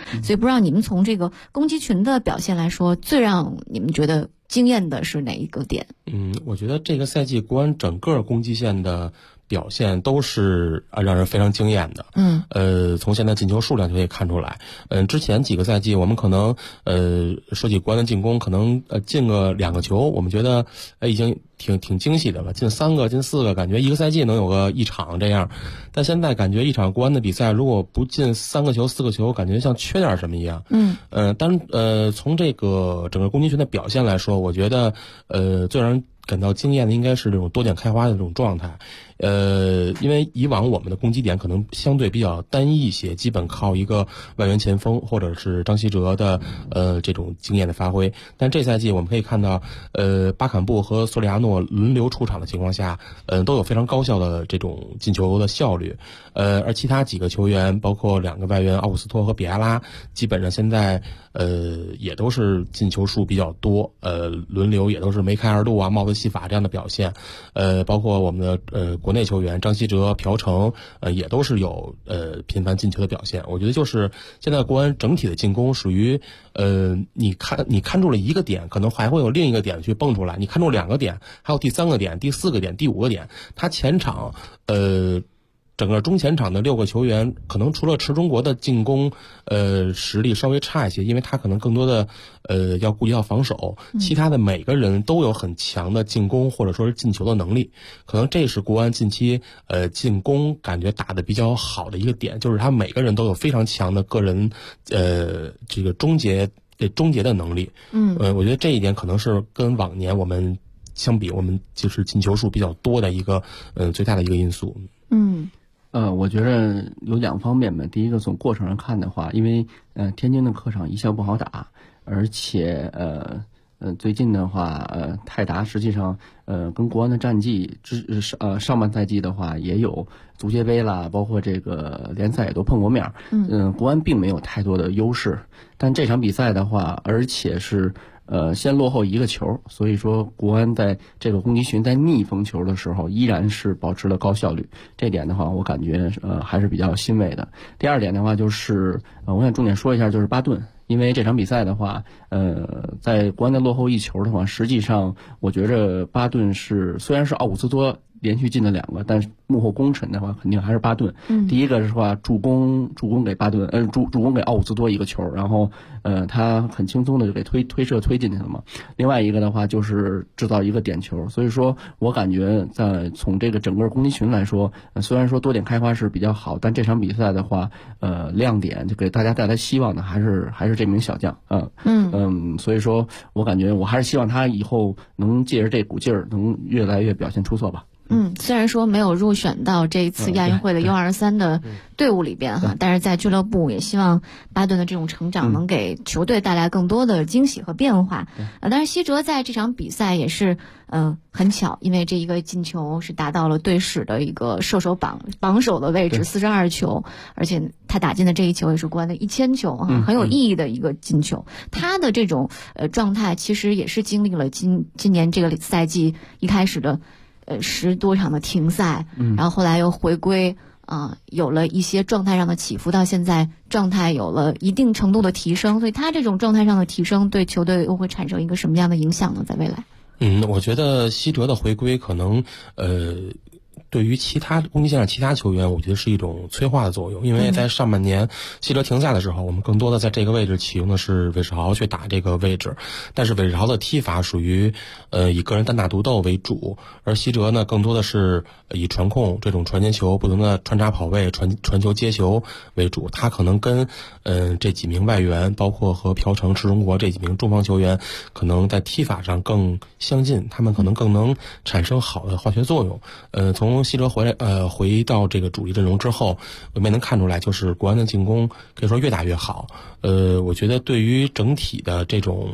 所以不知道你们从这个攻击群的表现来说，最让你们觉得惊艳的是哪一个点？ 我觉得这个赛季国安整个攻击线的表现都是让人非常惊艳的。从现在进球数量就可以看出来。之前几个赛季我们可能说起国安的进攻，可能进个2个球，我们觉得已经挺惊喜的了。进3个、进4个，感觉一个赛季能有个1场这样。但现在感觉一场国安的比赛，如果不进3个球、4个球，感觉像缺点什么一样。从这个整个攻击群的表现来说，我觉得最让人感到惊艳的应该是这种多点开花的这种状态。因为以往我们的攻击点可能相对比较单一一些，基本靠一个外援前锋或者是张稀哲的这种经验的发挥。但这赛季我们可以看到，巴坎布和索里亚诺轮流出场的情况下，都有非常高效的这种进球的效率。而其他几个球员，包括2个外援奥古斯托和比埃拉，基本上现在也都是进球数比较多，轮流也都是梅开二度啊、帽子戏法这样的表现。包括我们的国内球员张稀哲、朴成，也都是有频繁进球的表现。我觉得就是现在国安整体的进攻属于你看住了一个点，可能还会有另一个点去蹦出来，你看中2个点，还有第3个点、第4个点、第5个点，他前场整个中前场的6个球员，可能除了池中国的进攻实力稍微差一些，因为他可能更多的要顾及到防守，其他的每个人都有很强的进攻或者说是进球的能力。可能这是国安近期进攻感觉打得比较好的一个点，就是他每个人都有非常强的个人这个终结的能力。我觉得这一点可能是跟往年我们相比，我们就是进球数比较多的一个最大的一个因素。 我觉得有2方面吧。第一个，从过程上看的话，因为天津的客场一向不好打，而且最近的话，泰达实际上跟国安的战绩上半赛季的话也有足协杯啦，包括这个联赛也都碰过面。国安并没有太多的优势，但这场比赛的话，而且是先落后1个球，所以说国安在这个攻击群在逆风球的时候依然是保持了高效率，这点的话我感觉还是比较欣慰的。第二点的话就是我想重点说一下，就是巴顿。因为这场比赛的话，在国安的落后1球的话，实际上我觉着巴顿虽然是奥古斯托连续进了2个，但是幕后功臣的话肯定还是巴顿。第一个是话助攻给巴顿，助攻给奥古斯托1个球，然后他很轻松的就给推射推进去了嘛。另外一个的话就是制造1个点球，所以说我感觉从这个整个攻击群来说，虽然说多点开花是比较好，但这场比赛的话，亮点就给大家带来希望的还是这名小将。所以说我感觉我还是希望他以后能借着这股劲儿能越来越表现出色吧。 虽然说没有入选到这一次亚运会的U23的队伍里边但是在俱乐部也希望巴顿的这种成长能给球队带来更多的惊喜和变化。但是希哲在这场比赛也是很巧，因为这一个进球是达到了队史的一个射手榜首的位置，42球，而且他打进的这一球也是国安的1000球很有意义的一个进球。他的这种状态其实也是经历了今年这个赛季一开始的10多场的停赛，然后后来又回归有了一些状态上的起伏，到现在状态有了一定程度的提升，所以他这种状态上的提升对球队又会产生一个什么样的影响呢？在未来？ 我觉得希哲的回归可能对于其他攻击线上其他球员，我觉得是一种催化的作用。因为在上半年希哲停赛的时候，我们更多的在这个位置启用的是韦世豪去打这个位置，但是韦世豪的踢法属于以个人单打独斗为主，而希哲呢更多的是以传控这种传接球、不同的穿插跑位、传球接球为主。他可能跟这几名外援，包括和朴成、池中国这几名中防球员，可能在踢法上更相近，他们可能更能产生好的化学作用。从希哲回到这个主力阵容之后，我们也能看出来，就是国安的进攻可以说越打越好。我觉得对于整体的这种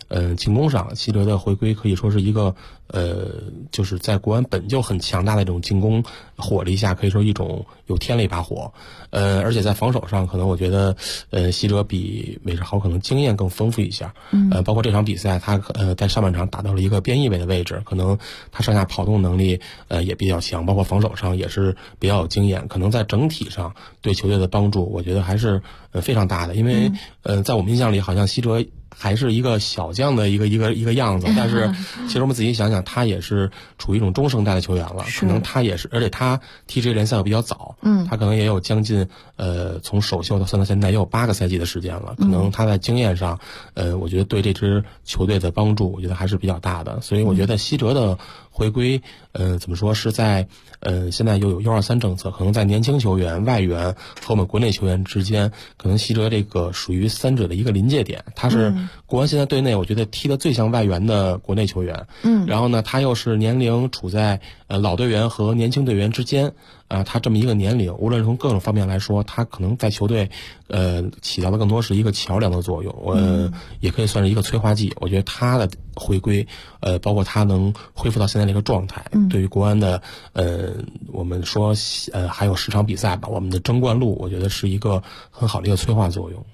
进攻上，希哲的回归可以说是一个就是在国安本就很强大的这种进攻火力下，可以说一种又添了一把火。而且在防守上，可能我觉得希哲比韦世豪可能经验更丰富一下。包括这场比赛他在上半场打到了一个边翼位的位置，可能他上下跑动能力也比较强，包括防守上也是比较有经验，可能在整体上对球队的帮助，我觉得还是非常大的。因为在我们印象里，好像希哲还是一个小将的一个样子，但是其实我们仔细想想，他也是处于一种中生代的球员了，可能他也是，而且他踢这个联赛又比较早，他可能也有将近从首秀到算到现在也有8个赛季的时间了，可能他在经验上我觉得对这支球队的帮助，我觉得还是比较大的。所以我觉得希哲的回归怎么说是在现在又有U23政策，可能在年轻球员、外援和我们国内球员之间，可能希哲这个属于三者的一个临界点。他是国安现在队内我觉得踢得最像外援的国内球员，然后呢他又是年龄处在老队员和年轻队员之间，他这么一个年龄，无论从各种方面来说，他可能在球队起到的更多是一个桥梁的作用，也可以算是一个催化剂。我觉得他的回归包括他能恢复到现在这个状态，对于国安的我们说还有10场比赛吧，我们的争冠路我觉得是一个很好的一个催化作用。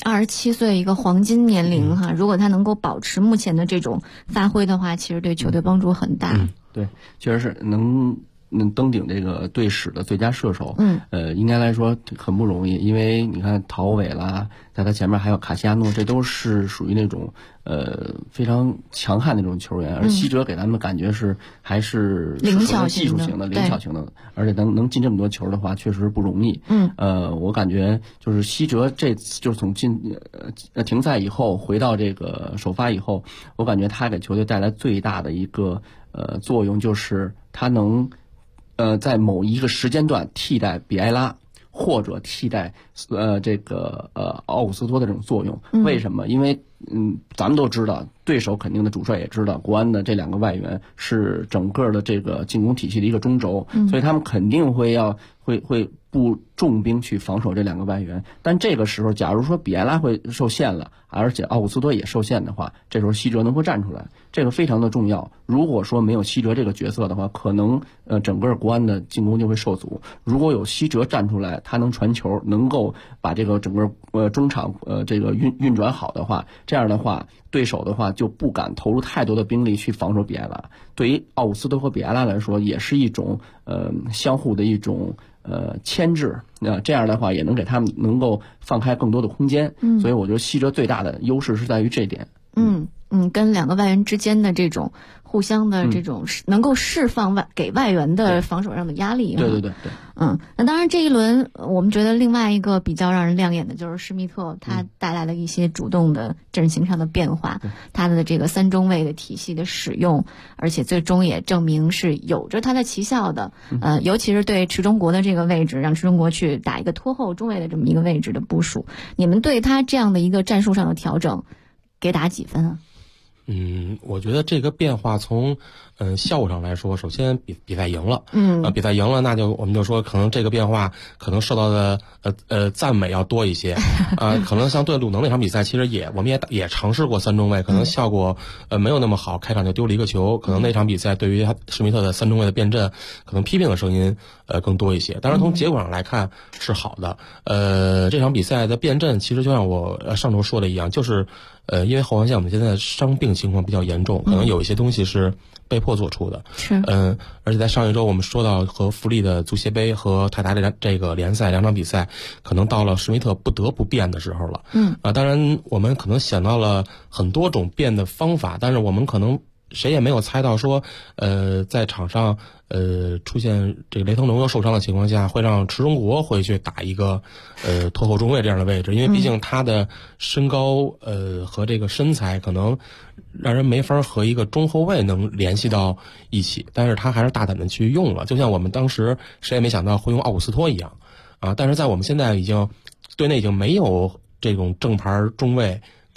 27岁一个黄金年龄哈，如果他能够保持目前的这种发挥的话，其实对球队帮助很大。 对，确实是能登顶这个队史的最佳射手，应该来说很不容易，因为你看陶伟啦，在他前面还有卡西亚诺，这都是属于那种非常强悍的那种球员，而希哲给他们感觉是还是灵巧技术型的、灵巧型的，而且能进这么多球的话，确实不容易。我感觉就是希哲这次就是从停赛以后回到这个首发以后，我感觉他给球队带来最大的一个作用就是他能在某一个时间段替代比埃拉，或者替代这个奥古斯托的这种作用。为什么？因为咱们都知道，对手肯定的主帅也知道，国安的这2个外援是整个的这个进攻体系的一个中轴，所以他们肯定会布重兵去防守这2个外援。但这个时候，假如说比埃拉会受限了，而且奥古斯托也受限的话，这时候希哲能够站出来，这个非常的重要。如果说没有希哲这个角色的话，可能整个国安的进攻就会受阻。如果有希哲站出来，他能传球，能够把这个整个中场这个运转好的话，这样的话对手的话就不敢投入太多的兵力去防守比埃拉。对于奥古斯托和比埃拉来说，也是一种相互的一种牵制，这样的话也能给他们能够放开更多的空间。所以我觉得希哲最大的优势是在于这点。 跟2个外援之间的这种互相的这种能够释放给外援的防守上的压力。 对。 那当然这一轮我们觉得另外一个比较让人亮眼的就是施密特，他带来了一些主动的阵型上的变化，他的这个3中卫的体系的使用，而且最终也证明是有着他的奇效的。尤其是对池中国的这个位置，让池中国去打一个拖后中卫的这么一个位置的部署，你们对他这样的一个战术上的调整给打几分啊？ 我觉得这个变化从效果上来说，首先比赛赢了，比赛赢了，那我们就说可能这个变化可能受到的赞美要多一些可能像对鲁能那场比赛，其实我们也尝试过3中卫，可能效果没有那么好，开场就丢了一个球，可能那场比赛对于施密特的3中卫的变阵，可能批评的声音更多一些。当然从结果上来看是好的。这场比赛的变阵其实就像我上周说的一样，就是因为后防线我们现在伤病情况比较严重，可能有一些东西是被迫做出的。而且在上一周我们说到和富力的足协杯和泰达这个联赛2场比赛，可能到了施密特不得不变的时候了。当然我们可能想到了很多种变的方法，但是我们可能谁也没有猜到说在场上出现这个雷腾龙又受伤的情况下，会让池中国回去打一个拖后中卫这样的位置，因为毕竟他的身高和这个身材可能让人没法和一个中后卫能联系到一起，但是他还是大胆的去用了，就像我们当时谁也没想到会用奥古斯托一样但是在我们现在队内已经没有这种正牌中卫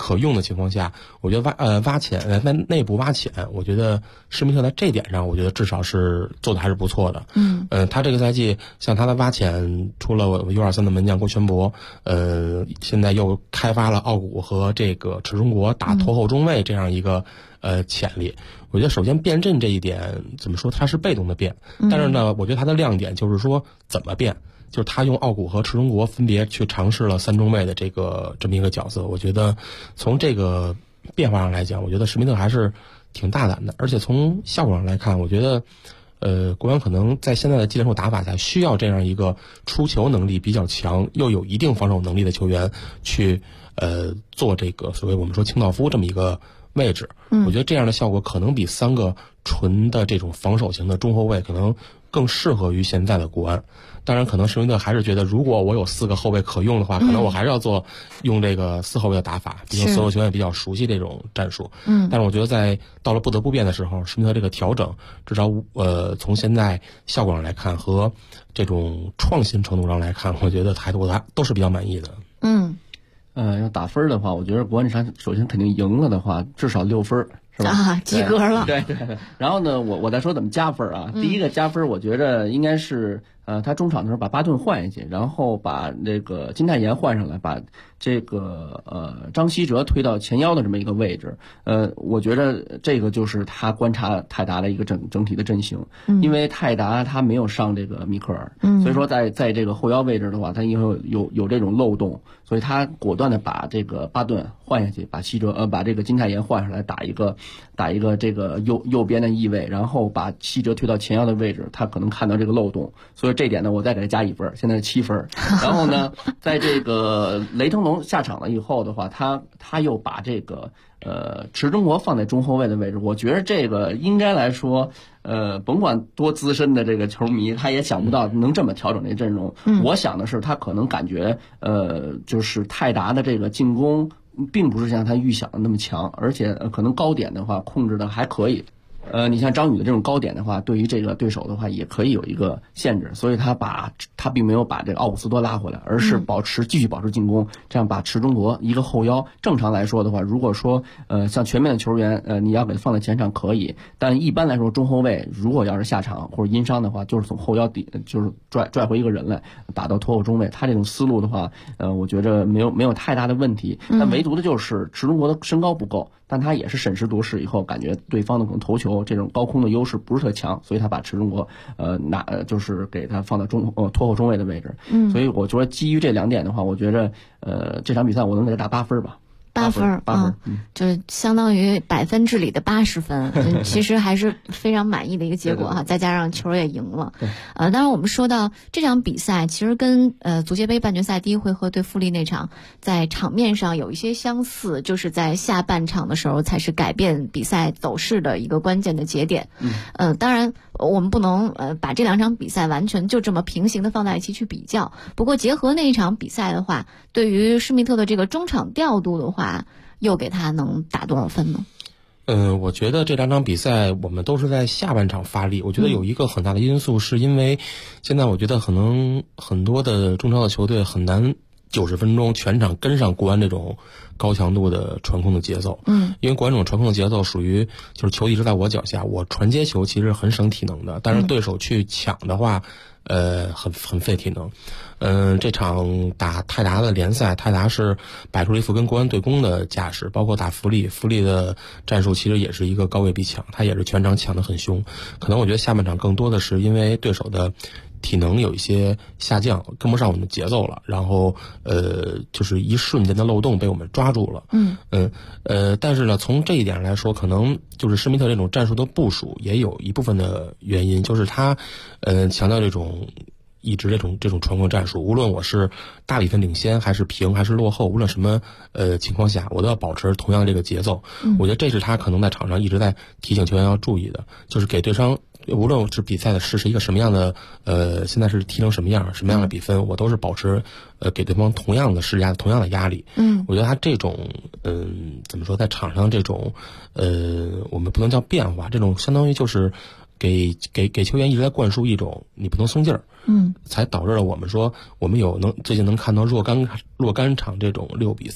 可用的情况下，我觉得挖潜在内部挖潜，我觉得施密特在这点上，我觉得至少是做的还是不错的。他这个赛季像他的挖潜，除了U23的门将郭全博，现在又开发了奥古和这个池中国打拖后中卫这样一个潜力。我觉得首先变阵这一点怎么说，他是被动的变，但是呢，我觉得他的亮点就是说怎么变。就是他用奥古和池中国分别去尝试了3中卫的这么一个角色，我觉得从这个变化上来讲，我觉得施密特还是挺大胆的，而且从效果上来看，我觉得国安可能在现在的技战术打法下，需要这样一个出球能力比较强又有一定防守能力的球员去做这个所谓我们说清道夫这么一个位置。我觉得这样的效果可能比3个纯的这种防守型的中后卫可能更适合于现在的国安。当然可能施密特还是觉得，如果我有4个后卫可用的话，可能我还是要用这个4后卫的打法，毕竟所有球员也比较熟悉这种战术。但是我觉得在到了不得不变的时候，施密特这个调整，至少从现在效果上来看和这种创新程度上来看，我觉得我还都是比较满意的。 要打分的话，我觉得国安这场首先肯定赢了的话，至少6分。是吧？ 及格了。 对。然后呢，我再说怎么加分啊？第一个加分，我觉得应该是他中场的时候把巴顿换下去，然后把那个金泰妍换上来，把这个张稀哲推到前腰的这么一个位置。我觉得这个就是他观察泰达的一个整体的阵型，因为泰达他没有上这个米克尔，所以说在这个后腰位置的话，他因为有这种漏洞，所以他果断的把这个巴顿换下去，把这个金泰妍换上来打一个这个右边的翼位，然后把稀哲推到前腰的位置，他可能看到这个漏洞，所以这点呢我再给他加1分，现在是7分。然后呢，在这个雷腾龙下场了以后的话，他又把这个池中国放在中后卫的位置，我觉得这个应该来说，甭管多资深的这个球迷，他也想不到能这么调整这阵容。我想的是，他可能感觉就是泰达的这个进攻并不是像他预想的那么强，而且可能高点的话控制的还可以。你像张宇的这种高点的话，对于这个对手的话也可以有一个限制，所以他并没有把这个奥古斯多拉回来，而是继续保持进攻，这样把池中国一个后腰。正常来说的话，如果说像全面的球员，你要给他放在前场可以，但一般来说中后卫如果要是下场或者因伤的话，就是从后腰就是拽回一个人来打到拖后中卫。他这种思路的话，我觉着没有太大的问题，但唯独的就是池中国的身高不够，但他也是审时度势以后，感觉对方的可能头球这种高空的优势不是特强，所以他把池中国就是给他放到拖后中卫的位置。所以我觉得基于这2点的话，我觉着这场比赛我能给他打8分吧。8分， 就是相当于100分制里的80分，其实还是非常满意的一个结果哈。再加上球也赢了，当然我们说到这场比赛，其实跟足协杯半决赛第1回合对富力那场，在场面上有一些相似，就是在下半场的时候才是改变比赛走势的一个关键的节点。当然我们不能把这2场比赛完全就这么平行的放在一起去比较，不过结合那一场比赛的话，对于施密特的这个中场调度的话，又给他能打多少分呢？ 我觉得这2场比赛我们都是在下半场发力。我觉得有一个很大的因素，是因为现在我觉得可能很多的中超的球队很难90分钟全场跟上国安这种高强度的传控的节奏。因为国安这种传控的节奏属于就是球一直在我脚下，我传接球其实很省体能的，但是对手去抢的话很费体能。这场打泰达的联赛，泰达是摆出了一副跟国安对攻的架势，包括打富力的战术其实也是一个高位逼抢，他也是全场抢得很凶。可能我觉得下半场更多的是因为对手的体能有一些下降，跟不上我们的节奏了，然后就是一瞬间的漏洞被我们抓住了。但是呢，从这一点来说，可能就是施密特这种战术的部署也有一部分的原因，就是他强调一直这种传控战术，无论我是大比分领先还是平还是落后，无论什么情况下，我都要保持同样这个节奏。我觉得这是他可能在场上一直在提醒球员要注意的，就是给对方无论是比赛的是一个什么样的现在是踢成什么样的比分，我都是保持给对方同样的施压同样的压力。我觉得他这种怎么说，在场上这种我们不能叫变化，这种相当于就是给球员一直在灌输一种你不能松劲儿，才导致了我们说我们最近能看到若干场这种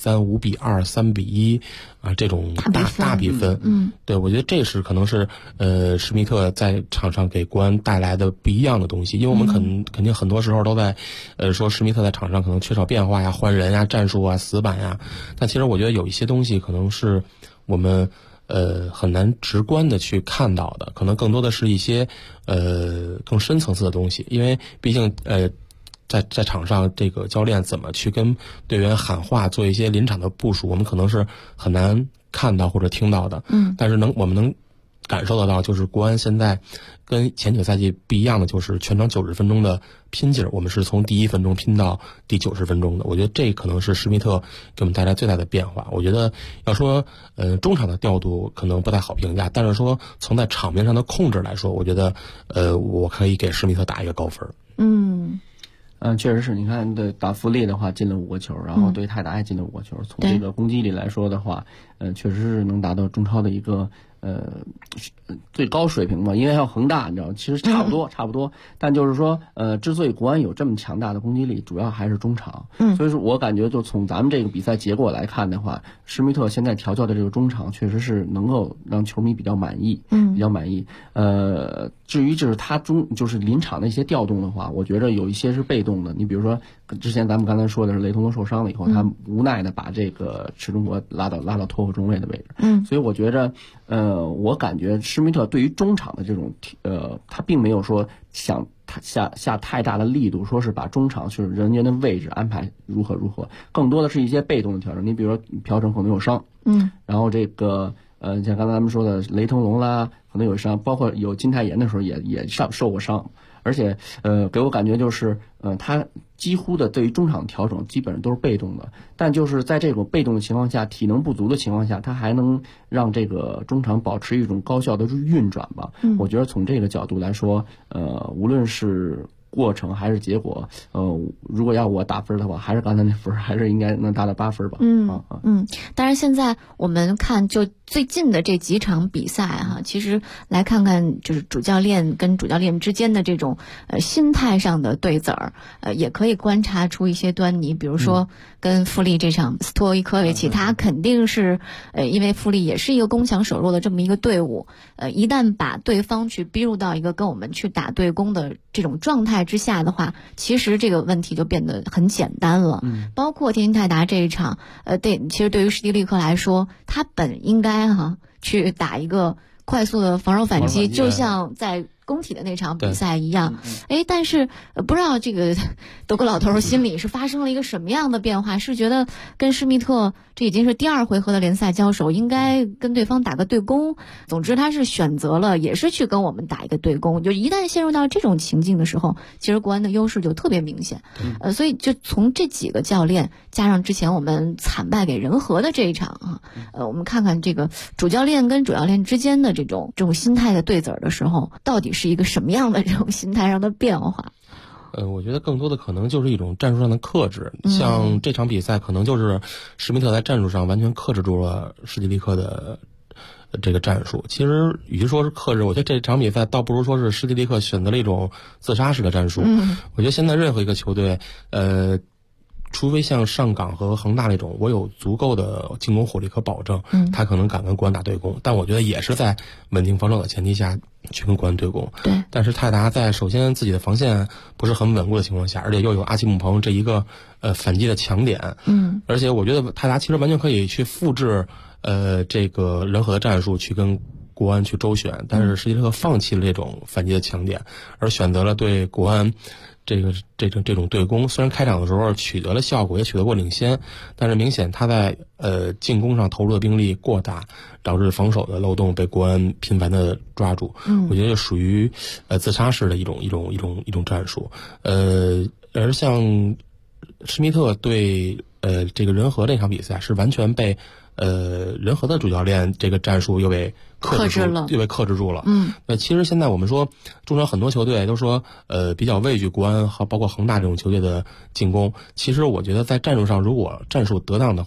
6-3、5-2、3-1啊这种大比分，对，我觉得这是可能是施密特在场上给国安带来的不一样的东西，因为我们肯定很多时候都在说施密特在场上可能缺少变化呀、换人呀、战术啊、死板呀，但其实我觉得有一些东西可能是我们很难直观的去看到的，可能更多的是一些更深层次的东西，因为毕竟在场上这个教练怎么去跟队员喊话，做一些临场的部署，我们可能是很难看到或者听到的。但是我们能感受得到，就是国安现在跟前几个赛季不一样的，就是全场90分钟的拼劲儿，我们是从第1分钟拼到第90分钟的。我觉得这可能是施密特给我们带来最大的变化。我觉得要说中场的调度可能不太好评价，但是说从在场面上的控制来说，我觉得我可以给施密特打一个高分。 确实是，你看打富力的话进了5个球，然后对泰达也进了5个球，从这个攻击力来说的话，确实是能达到中超的一个最高水平嘛，因为还有恒大，你知道，其实差不多，但就是说，之所以国安有这么强大的攻击力，主要还是中场。所以说我感觉就从咱们这个比赛结果来看的话，施密特现在调教的这个中场确实是能够让球迷比较满意，比较满意。至于就是他就是临场的一些调动的话，我觉得有一些是被动的。你比如说，之前咱们刚才说的是雷通受伤了以后，他无奈的把这个池中国拉到托后中卫的位置。所以我觉着，我感觉施密特对于中场的这种他并没有说想下太大的力度，说是把中场就是人员的位置安排如何，更多的是一些被动的调整。你比如说朴成可能有伤，然后这个像刚才咱们说的雷腾龙啦，可能有伤，包括有金泰妍的时候也受过伤，而且给我感觉就是他几乎的对于中场调整基本上都是被动的，但就是在这种被动的情况下，体能不足的情况下，他还能让这个中场保持一种高效的运转吧。我觉得从这个角度来说，无论是过程还是结果，如果要我打分的话，还是刚才那分，还是应该能达到8分吧。 当然现在我们看就最近的这几场比赛哈，其实来看看就是主教练跟主教练之间的这种心态上的对子儿，也可以观察出一些端倪。比如说跟富力这场，斯托伊科维奇他肯定是因为富力也是一个攻强守弱的这么一个队伍，一旦把对方去逼入到一个跟我们去打对攻的这种状态之下的话，其实这个问题就变得很简单了。包括天津泰达这一场，其实对于施蒂利克来说，他本应该去打一个快速的防守反击，就像在工体的那场比赛一样。但是不知道这个德国老头心里是发生了一个什么样的变化，是觉得跟施密特这已经是第2回合的联赛交手，应该跟对方打个对攻。总之他是选择了也是去跟我们打一个对攻，就一旦陷入到这种情境的时候，其实国安的优势就特别明显。所以就从这几个教练加上之前我们惨败给人和的这一场我们看看这个主教练跟主教练之间的这种心态的对子的时候，到底是一个什么样的这种心态上的变化。 我觉得更多的可能就是一种战术上的克制。像这场比赛可能就是施密特在战术上完全克制住了施蒂利克的这个战术。其实与其说是克制，我觉得这场比赛倒不如说是施蒂利克选择了一种自杀式的战术。我觉得现在任何一个球队除非像上港和恒大那种我有足够的进攻火力可保证，他可能敢跟国安打对攻，但我觉得也是在稳定防守的前提下去跟国安对攻。但是泰达在首先自己的防线不是很稳固的情况下，而且又有阿基姆彭这一个反击的强点，而且我觉得泰达其实完全可以去复制这个人和的战术去跟国安去周旋，但是施蒂利克放弃了这种反击的强点，而选择了对国安这种对攻。虽然开场的时候取得了效果，也取得过领先，但是明显他在进攻上投入的兵力过大，导致防守的漏洞被国安频繁的抓住。我觉得属于自杀式的一种战术。而像施密特对这个人和这场比赛是完全被人和的主教练这个战术又被克制住了。其实现在我们说中超很多球队都说比较畏惧国安和包括恒大这种球队的进攻。其实我觉得在战术上，如果战术得当的话，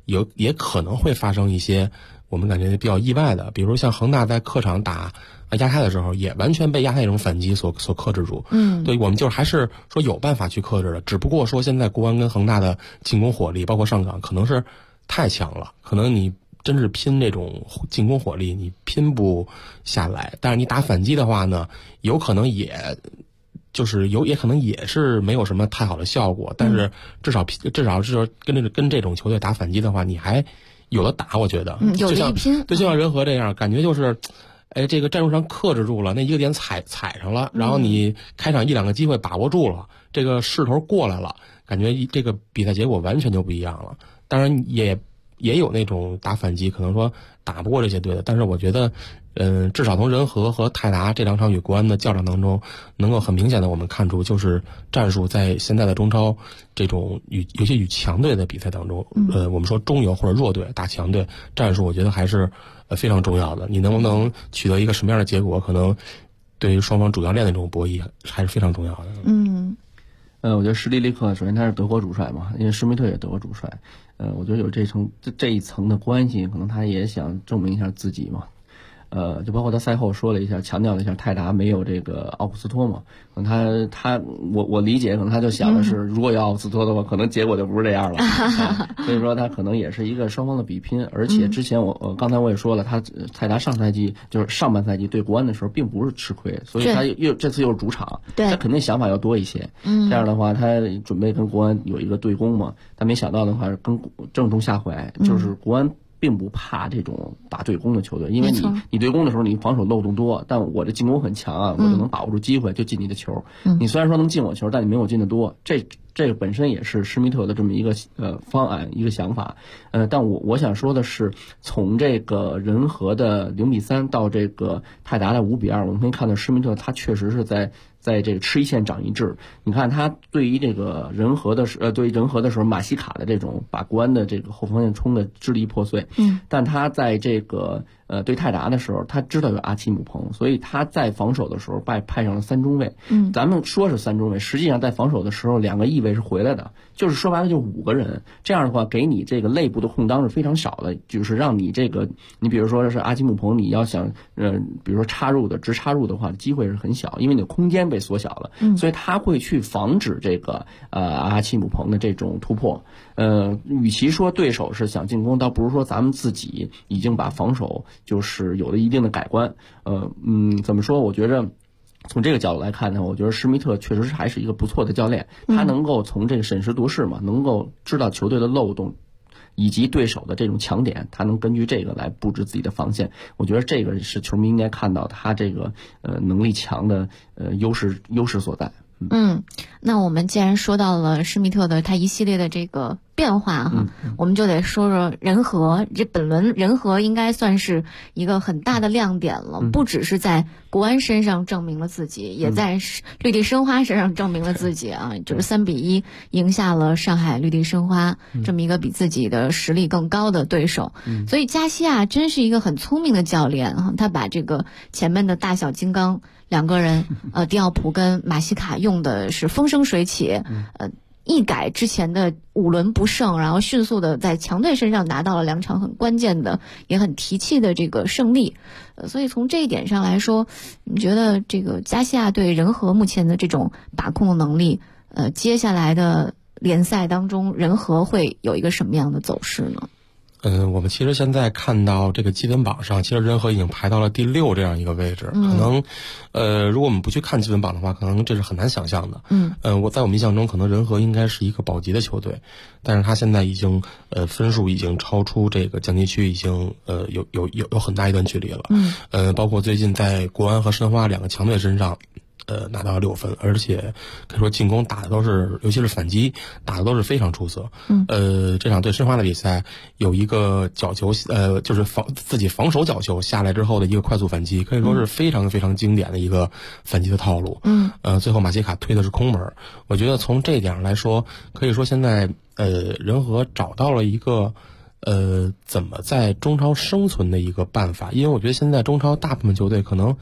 也可能会发生一些我们感觉比较意外的，比如像恒大在客场打亚太的时候，也完全被亚太这种反击所克制住。对，我们就是还是说有办法去克制的，只不过说现在国安跟恒大的进攻火力，包括上港，可能是太强了，可能你真是拼这种进攻火力，你拼不下来。但是你打反击的话呢，有可能也可能也是没有什么太好的效果。但是至少是跟这种球队打反击的话，你还有的打，我觉得有的一拼。 就像人和这样，感觉就是。这个战术上克制住了，那一个点踩上了，然后你开场1-2个机会把握住了，这个势头过来了，感觉这个比赛结果完全就不一样了。当然也有那种打反击可能说打不过这些队的，但是我觉得至少从人和和泰达这2场与国安的较量当中，能够很明显的我们看出，就是战术在现在的中超这种尤其与强队的比赛当中，我们说中游或者弱队打强队，战术我觉得还是非常重要的。你能不能取得一个什么样的结果，可能对于双方主教练的这种博弈还是非常重要的。 我觉得施蒂利克首先他是德国主帅嘛，因为施密特也德国主帅，我觉得有这一层的关系，可能他也想证明一下自己嘛。就包括他赛后说了一下，强调了一下泰达没有这个奥古斯托嘛，可能我理解，可能他就想的是，如果有奥古斯托的话，可能结果就不是这样了。所以说他可能也是一个双方的比拼，而且之前刚才我也说了，泰达上赛季就是上半赛季对国安的时候并不是吃亏，所以他这次又是主场，他肯定想法要多一些。这样的话，他准备跟国安有一个对攻嘛，他没想到的话跟正中下怀，就是国安并不怕这种打对攻的球队，因为你对攻的时候你防守漏洞多，但我的进攻很强啊，我就能把握住机会就进你的球。你虽然说能进我球，但你没有进的多，这个本身也是施密特的这么一个方案一个想法。但我想说的是，从这个人和的0-3到这个泰达的5-2，我们可以看到施密特他确实是在这个吃一堑长一智。你看他对于这个人和的时候，马西卡的这种把国安的这个后防线冲的支离破碎。但他在这个对泰达的时候，他知道有阿奇姆彭，所以他在防守的时候派上了3中卫。咱们说是3中卫，实际上在防守的时候2个翼卫是回来的，就是说白了就5个人。这样的话，给你这个内部的空当是非常少的，就是让你这个你比如说是阿奇姆彭，你要想比如说直插入的话，机会是很小，因为你的空间被缩小了。所以他会去防止这个阿奇姆彭的这种突破。与其说对手是想进攻，倒不如说咱们自己已经把防守就是有了一定的改观。怎么说？我觉着从这个角度来看呢，我觉得施密特确实还是一个不错的教练，他能够从这个审时度势嘛，能够知道球队的漏洞以及对手的这种强点，他能根据这个来布置自己的防线。我觉得这个是球迷应该看到他这个能力强的优势所在。 那我们既然说到了施密特的他一系列的这个变化哈，我们就得说说人和。这本轮人和应该算是一个很大的亮点了，不只是在国安身上证明了自己，也在绿地申花身上证明了自己啊，就是3-1赢下了上海绿地申花这么一个比自己的实力更高的对手。所以加西亚真是一个很聪明的教练哈，他把这个前面的大小金刚2个人迪奥普跟马西卡用的是风生水起，一改之前的5轮不胜，然后迅速的在强队身上拿到了2场很关键的也很提气的这个胜利。所以从这一点上来说，你觉得这个加西亚对人和目前的这种把控的能力，接下来的联赛当中人和会有一个什么样的走势呢？ 我们其实现在看到这个积分榜上，其实人和已经排到了第6这样一个位置。可能，如果我们不去看积分榜的话，可能这是很难想象的。在我们印象中，可能人和应该是一个保级的球队，但是他现在已经分数已经超出这个降级区，已经有很大一段距离了。包括最近在国安和申花2个强队身上。拿到了6分，而且可以说进攻打的都是，尤其是反击打的都是非常出色。这场对申花的比赛有一个角球，就是自己防守角球下来之后的一个快速反击，可以说是非常非常经典的一个反击的套路。最后马西卡推的是空门。我觉得从这一点上来说，可以说现在人和找到了一个怎么在中超生存的一个办法。因为我觉得现在中超大部分球队可能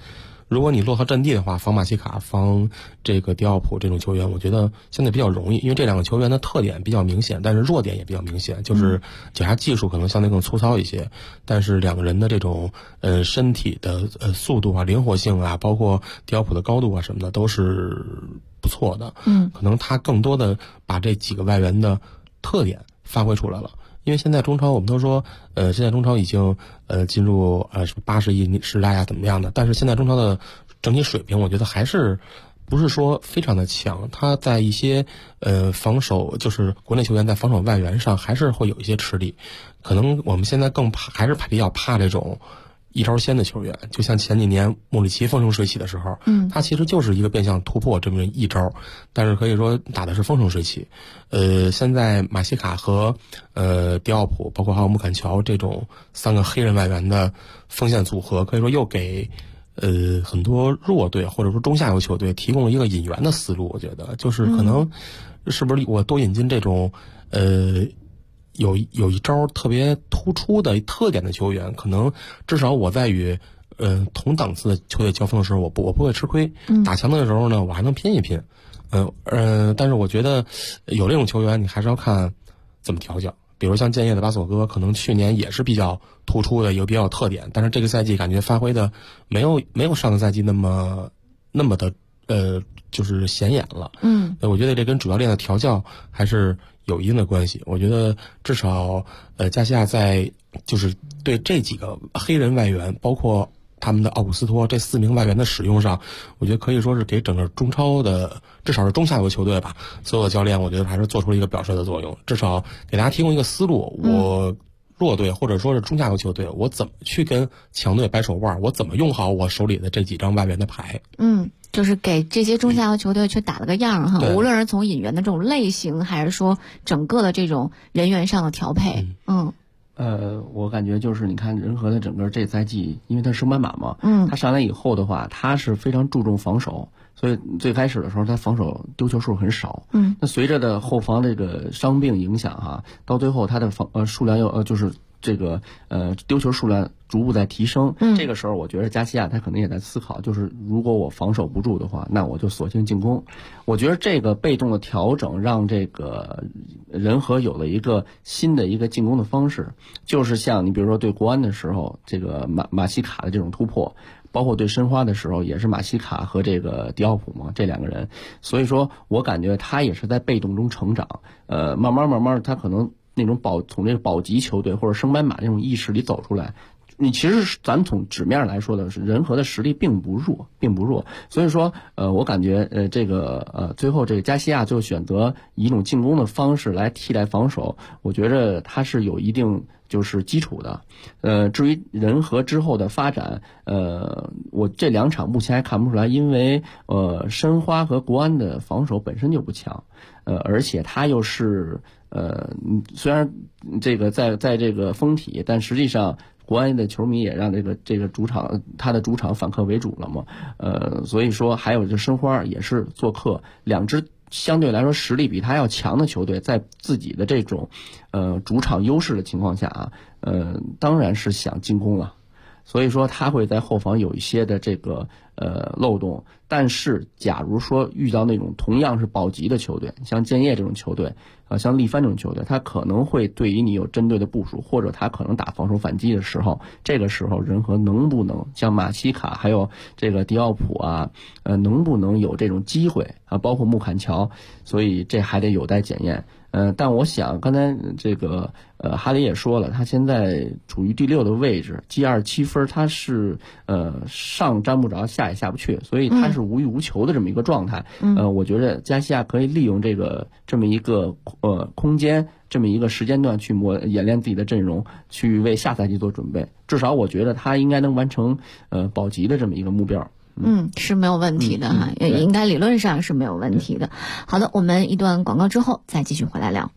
如果你落后阵地的话，防马西卡、防这个迪奥普这种球员，我觉得现在比较容易，因为这两个球员的特点比较明显，但是弱点也比较明显，就是脚下技术可能相对更粗糙一些，但是两个人的这种身体的速度啊、灵活性啊，包括迪奥普的高度啊什么的都是不错的。可能他更多的把这几个外援的特点发挥出来了。因为现在中超我们都说，现在中超已经进入什么80亿时代啊怎么样的，但是现在中超的整体水平，我觉得还是不是说非常的强。他在一些防守，就是国内球员在防守外援上还是会有一些吃力。可能我们现在更还是比较怕这种一招鲜的球员，就像前几年穆里奇风生水起的时候，他其实就是一个变相突破这么一招，但是可以说打的是风生水起。现在马西卡和迪奥普，包括还有穆坎乔这种3个黑人外援的锋线组合，可以说又给很多弱队或者说中下游球队提供了一个引援的思路。我觉得就是可能是不是我多引进这种有一招特别突出的特点的球员，可能至少我在与同档次的球队交锋的时候，我不会吃亏。打强的时候呢，我还能拼一拼。但是我觉得有这种球员，你还是要看怎么调教。比如像建业的巴索戈，可能去年也是比较突出的，有比较有特点，但是这个赛季感觉发挥的没有上个赛季那么的就是显眼了。我觉得这跟主教练的调教还是有一定的关系。我觉得至少加西亚在就是对这几个黑人外援，包括他们的奥古斯托这4名外援的使用上，我觉得可以说是给整个中超的至少是中下游球队吧，所有的教练我觉得还是做出了一个表率的作用，至少给大家提供一个思路。我弱队或者说是中下游球队，我怎么去跟强队掰手腕，我怎么用好我手里的这几张外援的牌。 就是给这些中下游球队去打了个样哈，无论是从引援的这种类型，还是说整个的这种人员上的调配。 我感觉就是你看仁和的整个这赛季，因为他升班马嘛，他上来以后的话，他是非常注重防守，所以最开始的时候他防守丢球数很少。那随着的后防这个伤病影响哈，到最后他的数量又就是这个丢球数量逐步在提升。这个时候我觉得加西亚他可能也在思考，就是如果我防守不住的话，那我就索性进攻。我觉得这个被动的调整让这个仁和有了一个新的一个进攻的方式，就是像你比如说对国安的时候，这个马西卡的这种突破，包括对申花的时候也是马西卡和这个迪奥普嘛，这2个人。所以说我感觉他也是在被动中成长，慢慢他可能那种从这个保级球队或者升班马这种意识里走出来。你其实咱从纸面来说的是仁和的实力并不弱，所以说我感觉这个最后这个加西亚就选择以一种进攻的方式来替代防守，我觉得它是有一定就是基础的。至于仁和之后的发展，我这2场目前还看不出来，因为申花和国安的防守本身就不强，而且他又是虽然这个在这个封体，但实际上国安的球迷也让这个主场他的主场反客为主了嘛。所以说还有这申花也是做客，2支相对来说实力比他要强的球队，在自己的这种主场优势的情况下啊，当然是想进攻了。所以说他会在后防有一些的这个漏洞，但是假如说遇到那种同样是保级的球队，像建业这种球队，像力帆这种球队，他可能会对于你有针对的部署，或者他可能打防守反击的时候，这个时候仁和能不能像马西卡还有这个迪奥普啊，能不能有这种机会啊，包括穆坎乔，所以这还得有待检验。但我想刚才这个哈里也说了，他现在处于第6的位置，积27分，他是上沾不着下也下不去，所以他是无欲无求的这么一个状态。我觉得加西亚可以利用这么一个空间，这么一个时间段去演练自己的阵容，去为下赛季做准备。至少我觉得他应该能完成保级的这么一个目标。 是没有问题的哈，应该理论上是没有问题的。好的，我们一段广告之后再继续回来聊。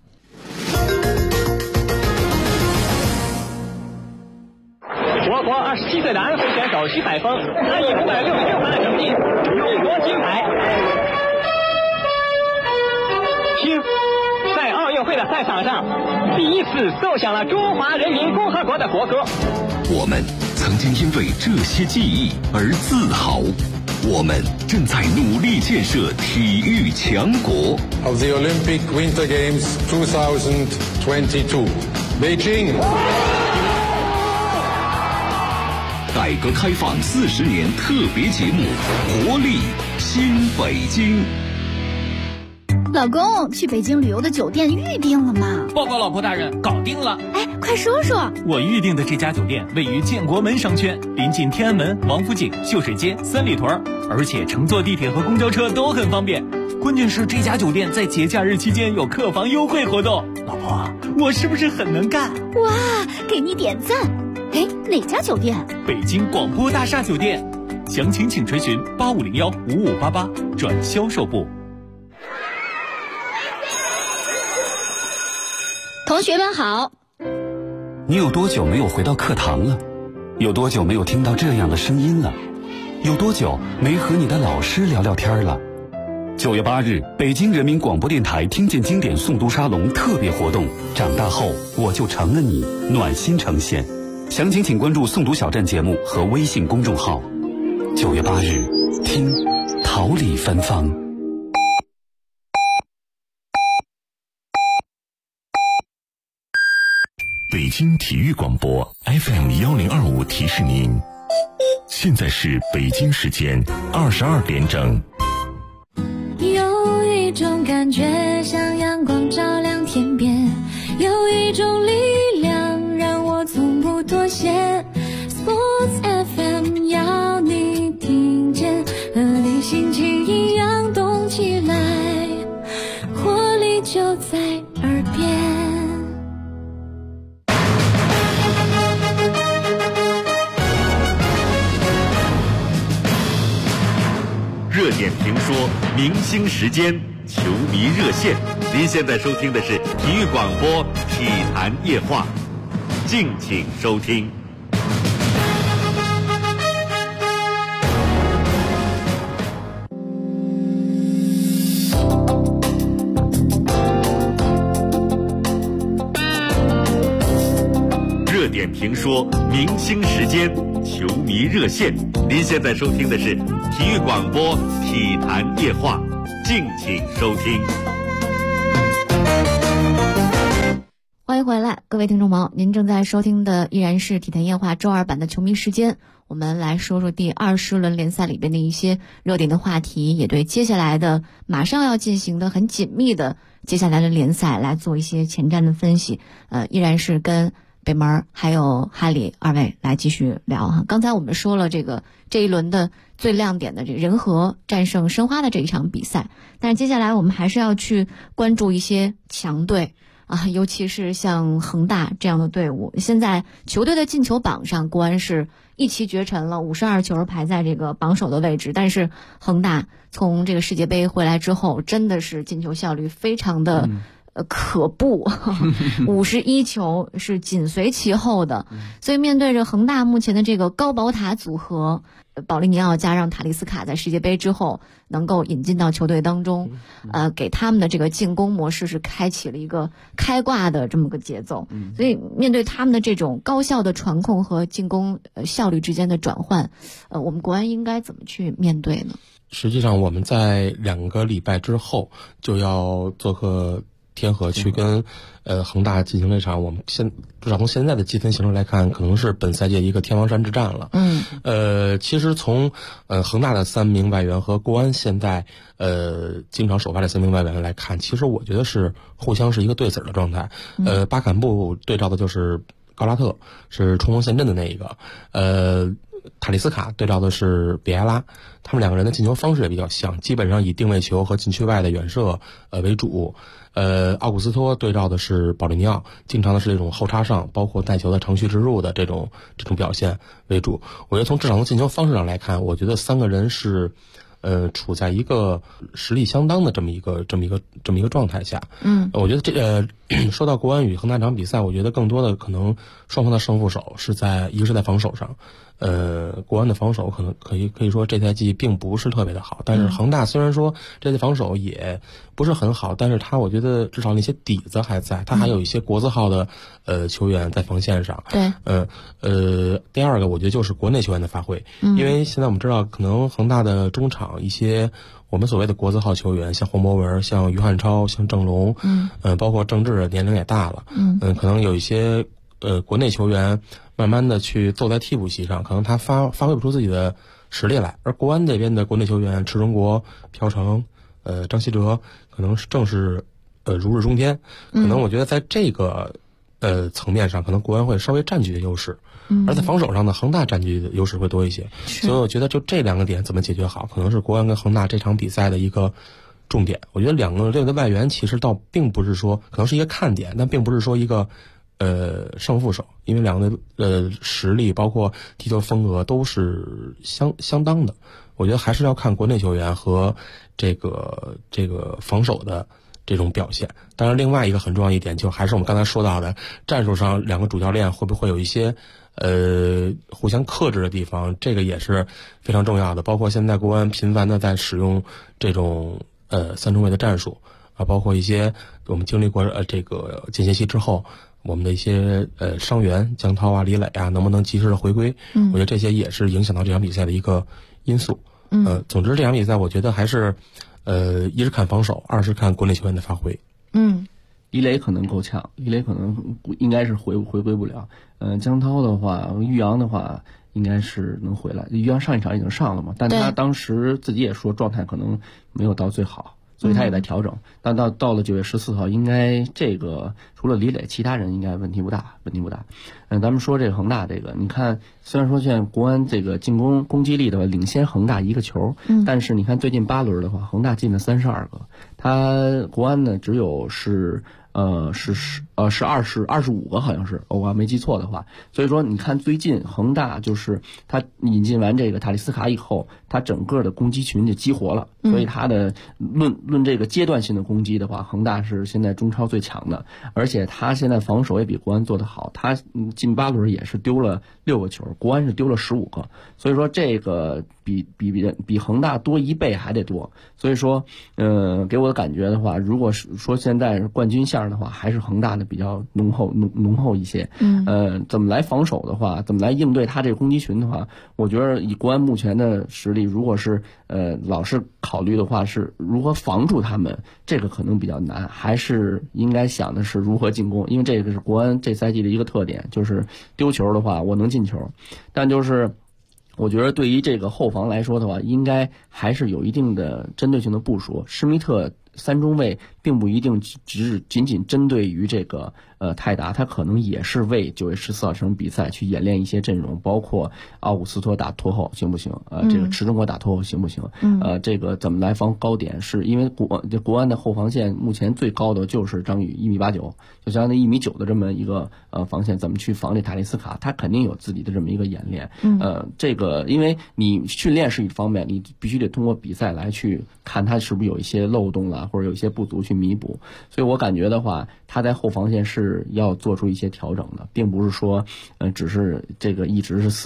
我国27岁的安徽选手徐海峰，他以566分的成绩勇夺金牌。听，在奥运会的赛场上，第一次奏响了中华人民共和国的国歌。 我们曾曾经因为这些记忆而自豪。我们正在努力建设体育强国。 Of the Olympic Winter Games 2022, Beijing。 改革开放40年特别节目，活力新北京。 老公，去北京旅游的酒店预定了吗？ 报告老婆大人，搞定了。 哎，快说说。 我预定的这家酒店位于建国门商圈，临近天安门、王府井、秀水街、三里屯，而且乘坐地铁和公交车都很方便。关键是这家酒店在节假日期间有客房优惠活动。老婆，我是不是很能干？ 哇，给你点赞。哎，哪家酒店？ 北京广播大厦酒店。详情请垂询8501-5588转销售部。 同学们好。 你有多久没有回到课堂了？有多久没有听到这样的声音了？有多久没和你的老师聊聊天了？9月8日，北京人民广播电台听见经典诵读沙龙特别活动，长大后我就成了你，暖心呈现。详情请关注诵读小站节目和微信公众号。9月8日，听桃李芬芳。 北京体育广播 FM1025提示您，现在是北京时间22点整。 有一种感觉像阳光照亮天边，有一种力量让我从不妥协。 Sports FM 要你听见，和你心情一样动起来，活力就在耳边。 热点评说，明星时间，球迷热线。您现在收听的是体育广播体坛夜话，敬请收听。热点评说，明星时间，球迷热线。您现在收听的是体育广播体坛夜话，敬请收听。 欢迎回来，各位听众朋友，您正在收听的依然是体坛夜话周二版的球迷时间。我们来说说第20轮联赛里边的一些热点的话题，也对接下来的马上要进行的很紧密的接下来的联赛来做一些前瞻的分析。依然是跟北门还有哈里二位来继续聊哈。刚才我们说了这一轮的最亮点的这个人和战胜申花的这一场比赛，但是接下来我们还是要去关注一些强队啊，尤其是像恒大这样的队伍。现在球队的进球榜上，国安是一骑绝尘了，52球排在这个榜首的位置，但是恒大从这个世界杯回来之后，真的是进球效率非常的可怖，51球是紧随其后的。所以面对着恒大目前的这个高宝塔组合，保利尼奥加上塔利斯卡在世界杯之后能够引进到球队当中，给他们的这个进攻模式是开启了一个开挂的这么个节奏。所以面对他们的这种高效的传控和进攻效率之间的转换，我们国安应该怎么去面对呢？ 实际上我们在2个礼拜之后就要做客天河去跟恒大进行这场，我们至少从现在的积分形势来看，可能是本赛季一个天王山之战了。其实从恒大的3名外援和国安现在经常首发的3名外援来看，其实我觉得是互相是一个对子的状态。巴坎布对照的就是高拉特，是冲锋陷阵的那一个。塔利斯卡对照的是比埃拉，他们2个人的进球方式也比较像，基本上以定位球和禁区外的远射为主。奥古斯托对照的是保利尼奥，经常的是这种后插上，包括带球的长驱直入的这种表现为主。我觉得从至少从进球方式上来看，我觉得3个人是处在一个实力相当的这么一个状态下。我觉得说到国安与恒大这场比赛，我觉得更多的可能双方的胜负手是在一个是在防守上，国安的防守可能可以说这赛季并不是特别的好，但是恒大虽然说这赛防守也不是很好，但是他我觉得至少那些底子还在，他还有一些国字号的球员在防线上。 对， 第二个我觉得就是国内球员的发挥，因为现在我们知道可能恒大的中场一些我们所谓的国字号球员，像黄博文、像于汉超、像郑龙，包括郑智年龄也大了，可能有一些国内球员慢慢的去坐在替补席上，可能他发挥不出自己的实力来，而国安这边的国内球员池中国、朴成、张稀哲，可能正是如日中天，可能我觉得在这个层面上，可能国安会稍微占据优势。而在防守上呢，恒大占据的优势会多一些，所以我觉得就这两个点怎么解决好，可能是国安跟恒大这场比赛的一个重点。我觉得两个队的外援其实倒并不是说可能是一个看点，但并不是说一个胜负手，因为两个队实力包括踢球风格都是相当的。我觉得还是要看国内球员和这个防守的这种表现。当然另外一个很重要一点，就还是我们刚才说到的战术上，两个主教练会不会有一些互相克制的地方，这个也是非常重要的。包括现在国安频繁的在使用这种三中卫的战术啊，包括一些我们经历过这个间歇期之后，我们的一些伤员江涛啊、李磊啊，能不能及时的回归？我觉得这些也是影响到这场比赛的一个因素。总之这场比赛我觉得还是一是看防守，二是看国内球员的发挥。 李磊可能够呛，李磊可能应该是回归不了。江涛的话，玉阳的话应该是能回来。玉阳上一场已经上了嘛，但他当时自己也说状态可能没有到最好，所以他也在调整。但到了9月14号，应该这个除了李磊，其他人应该问题不大。咱们说这个恒大这个，你看虽然说现在国安这个进攻攻击力的话领先恒大1个球，但是你看最近8轮的话，恒大进了32个，他国安呢只有是25个，好像是，我没记错的话。所以说你看最近恒大就是他引进完这个塔利斯卡以后，他整个的攻击群就激活了，所以他的论这个阶段性的攻击的话，恒大是现在中超最强的，而且他现在防守也比国安做得好，他进8轮也是丢了6个球，国安是丢了15个，所以说这个比恒大多1倍还得多。所以说给我的感觉的话，如果是说现在是冠军相的话，还是恒大的比较浓厚一些。怎么来防守的话，怎么来应对他这个攻击群的话，我觉得以国安目前的实力，如果是老是考虑的话，是如何防住他们，这个可能比较难，还是应该想的是如何进攻，因为这个是国安这赛季的一个特点，就是丢球的话我能进球，但就是我觉得对于这个后防来说的话，应该还是有一定的针对性的部署。施密特三中卫并不一定仅仅针对于这个泰达，他可能也是为9月14号这场比赛去演练一些阵容，包括奥古斯托打拖后行不行？这个池中国打拖后行不行？这个怎么来防高点？是因为国安的后防线目前最高的就是张宇1.89米，就相当于1.9米的这么一个防线，怎么去防这塔利斯卡？他肯定有自己的这么一个演练。这个因为你训练是一方面，你必须得通过比赛来去看他是不是有一些漏洞了，或者有一些不足去弥补。所以我感觉的话，他在后防线是要做出一些调整的，并不是说只是这个一直是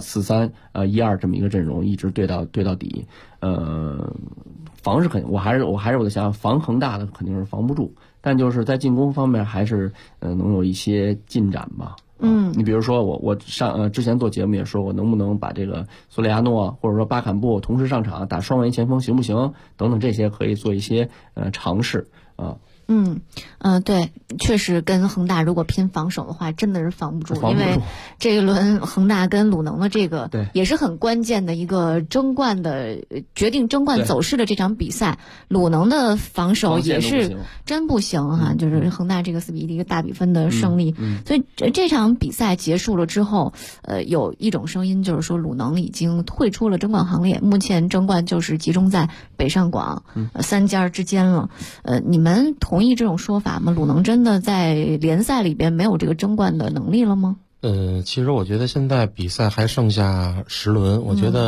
4-3-1-2这么一个阵容一直对到底。防是肯定，我还是我的想法，防恒大的肯定是防不住，但就是在进攻方面还是能有一些进展吧。你比如说我之前做节目也说过，能不能把这个索里亚诺或者说巴坎布同时上场打双维前锋行不行？等等这些可以做一些尝试啊。 对，确实跟恒大如果拼防守的话，真的是防不住，因为这一轮恒大跟鲁能的这个也是很关键的一个争冠的决定争冠走势的这场比赛，鲁能的防守也是真不行哈，就是恒大这个4-1的一个大比分的胜利，所以这场比赛结束了之后，有一种声音就是说鲁能已经退出了争冠行列，目前争冠就是集中在北上广3家之间了。你们同意这种说法吗？鲁能真的在联赛里边没有这个争冠的能力了吗？ 其实我觉得现在比赛还剩下10轮，我觉得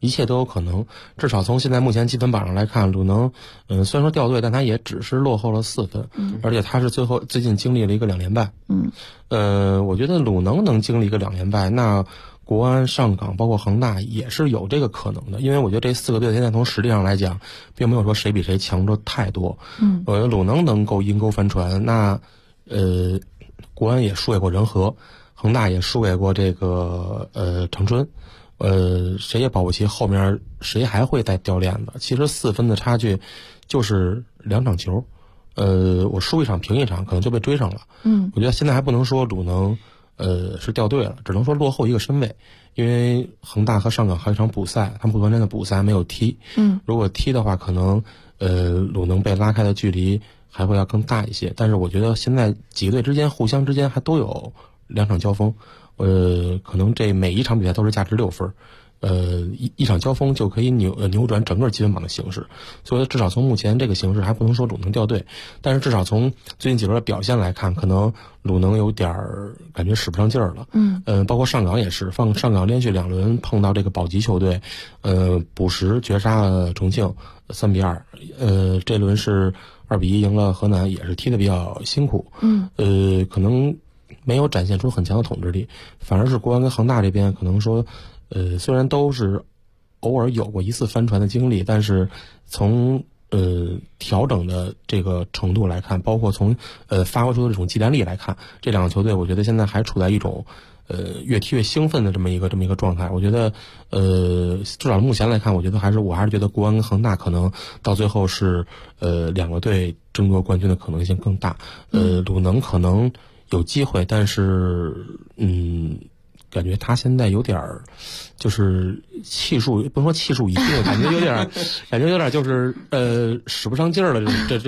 一切都有可能。至少从现在目前积分榜上来看，鲁能虽然说掉队，但他也只是落后了4分，而且他是最近经历了一个2连败。我觉得鲁能能经历一个2连败，那国安、上港包括恒大也是有这个可能的，因为我觉得这4个队现在从实力上来讲，并没有说谁比谁强着太多。鲁能能够阴沟翻船，那国安也输给过仁和，恒大也输给过这个长春，谁也保不齐后面谁还会再掉链子。其实4分的差距就是2场球，我输一场平一场，可能就被追上了。我觉得现在还不能说鲁能是掉队了，只能说落后一个身位，因为恒大和上港还有一场补赛，他们不团战的补赛没有踢。如果踢的话，可能鲁能被拉开的距离还会要更大一些。但是我觉得现在几个队之间互相之间还都有2场交锋，可能这每一场比赛都是价值6分。一场交锋就可以扭转整个积分榜的形势，所以至少从目前这个形势还不能说鲁能掉队，但是至少从最近几轮的表现来看，可能鲁能有点感觉使不上劲儿了。包括上港也是，上港连续2轮碰到这个保级球队，补时绝杀了重庆3-2，这轮是2-1赢了河南，也是踢得比较辛苦。可能没有展现出很强的统治力，反而是国安跟恒大这边可能说。虽然都是偶尔有过一次翻船的经历，但是从调整的这个程度来看，包括从发挥出的这种技战力来看，这2个球队我觉得现在还处在一种越踢越兴奋的这么一个状态。我觉得至少目前来看，我还是觉得国安跟恒大可能到最后是2个队争夺冠军的可能性更大。鲁能可能有机会，但是感觉他现在有点就是气数，不能说气数已尽，感觉有点就是使不上劲儿了，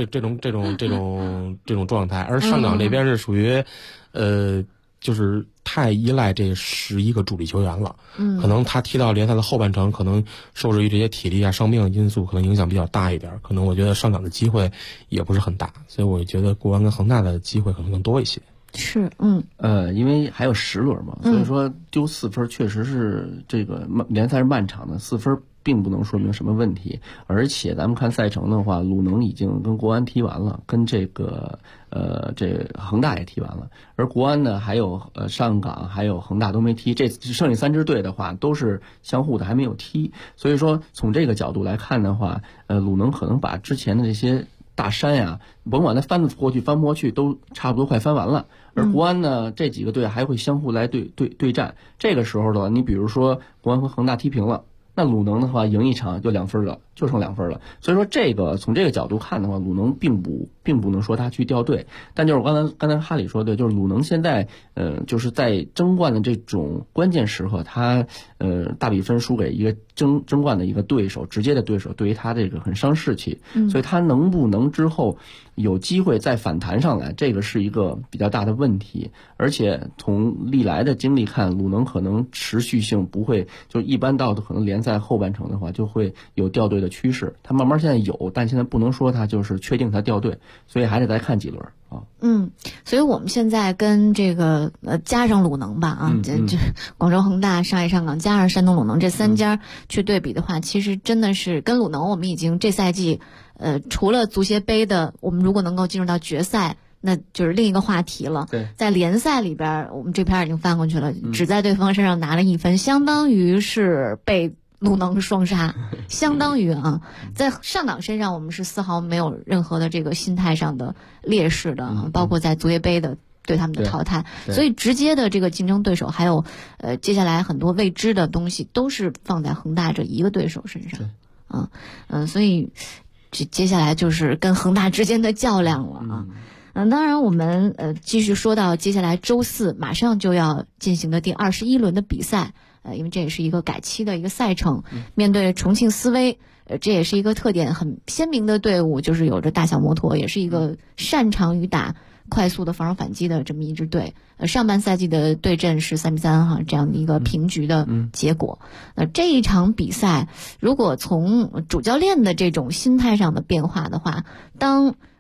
这种状态。而上港这边是属于就是太依赖这11个主力球员了，可能他踢到联赛的后半程，可能受制于这些体力啊、伤病的因素，可能影响比较大一点。可能我觉得上港的机会也不是很大，所以我觉得国安跟恒大的机会可能更多一些。 是， 因为还有10轮嘛，所以说丢4分确实是这个联赛是漫长的，4分并不能说明什么问题。而且咱们看赛程的话，鲁能已经跟国安踢完了，跟这恒大也踢完了，而国安呢还有上港还有恒大都没踢，这剩下3支队的话都是相互的还没有踢。所以说从这个角度来看的话，鲁能可能把之前的这些大山呀，甭管它翻得过去翻不过去，都差不多快翻完了。而国安呢，这几个队还会相互来对战。这个时候的话，你比如说国安和恒大踢平了，那鲁能的话赢一场就2分了，就剩2分了。所以说从这个角度看的话，鲁能并不能说他去掉队。但就是刚才哈里说的，就是鲁能现在就是在争冠的这种关键时刻，他大比分输给一个争冠的一个对手，直接的对手，对于他这个很伤士气。所以他能不能之后有机会再反弹上来，这个是一个比较大的问题。而且从历来的经历看，鲁能可能持续性不会，就一般到可能联赛后半程的话，就会有掉队的趋势。他慢慢现在有，但现在不能说他就是确定他掉队，所以还得再看几轮啊。 所以我们现在跟这个加上鲁能吧这广州恒大、上海上港加上山东鲁能这3家去对比的话，其实真的是跟鲁能我们已经这赛季除了足协杯的，我们如果能够进入到决赛，那就是另一个话题了。 对，在联赛里边我们这篇已经翻过去了，只在对方身上拿了1分，相当于是被鲁能双杀，相当于在上港身上我们是丝毫没有任何的这个心态上的劣势的，包括在足协杯的对他们的淘汰，所以直接的这个竞争对手还有接下来很多未知的东西都是放在恒大这一个对手身上。所以接下来就是跟恒大之间的较量了当然我们继续说到接下来周4马上就要进行的第21轮的比赛，因为这也是一个改期的一个赛程，面对重庆斯威，这也是一个特点很鲜明的队伍，就是有着大小摩托，也是一个擅长于打快速的防守反击的这么一支队。上半赛季的对阵是3-3这样的一个平局的结果。这一场比赛如果从主教练的这种心态上的变化的话，当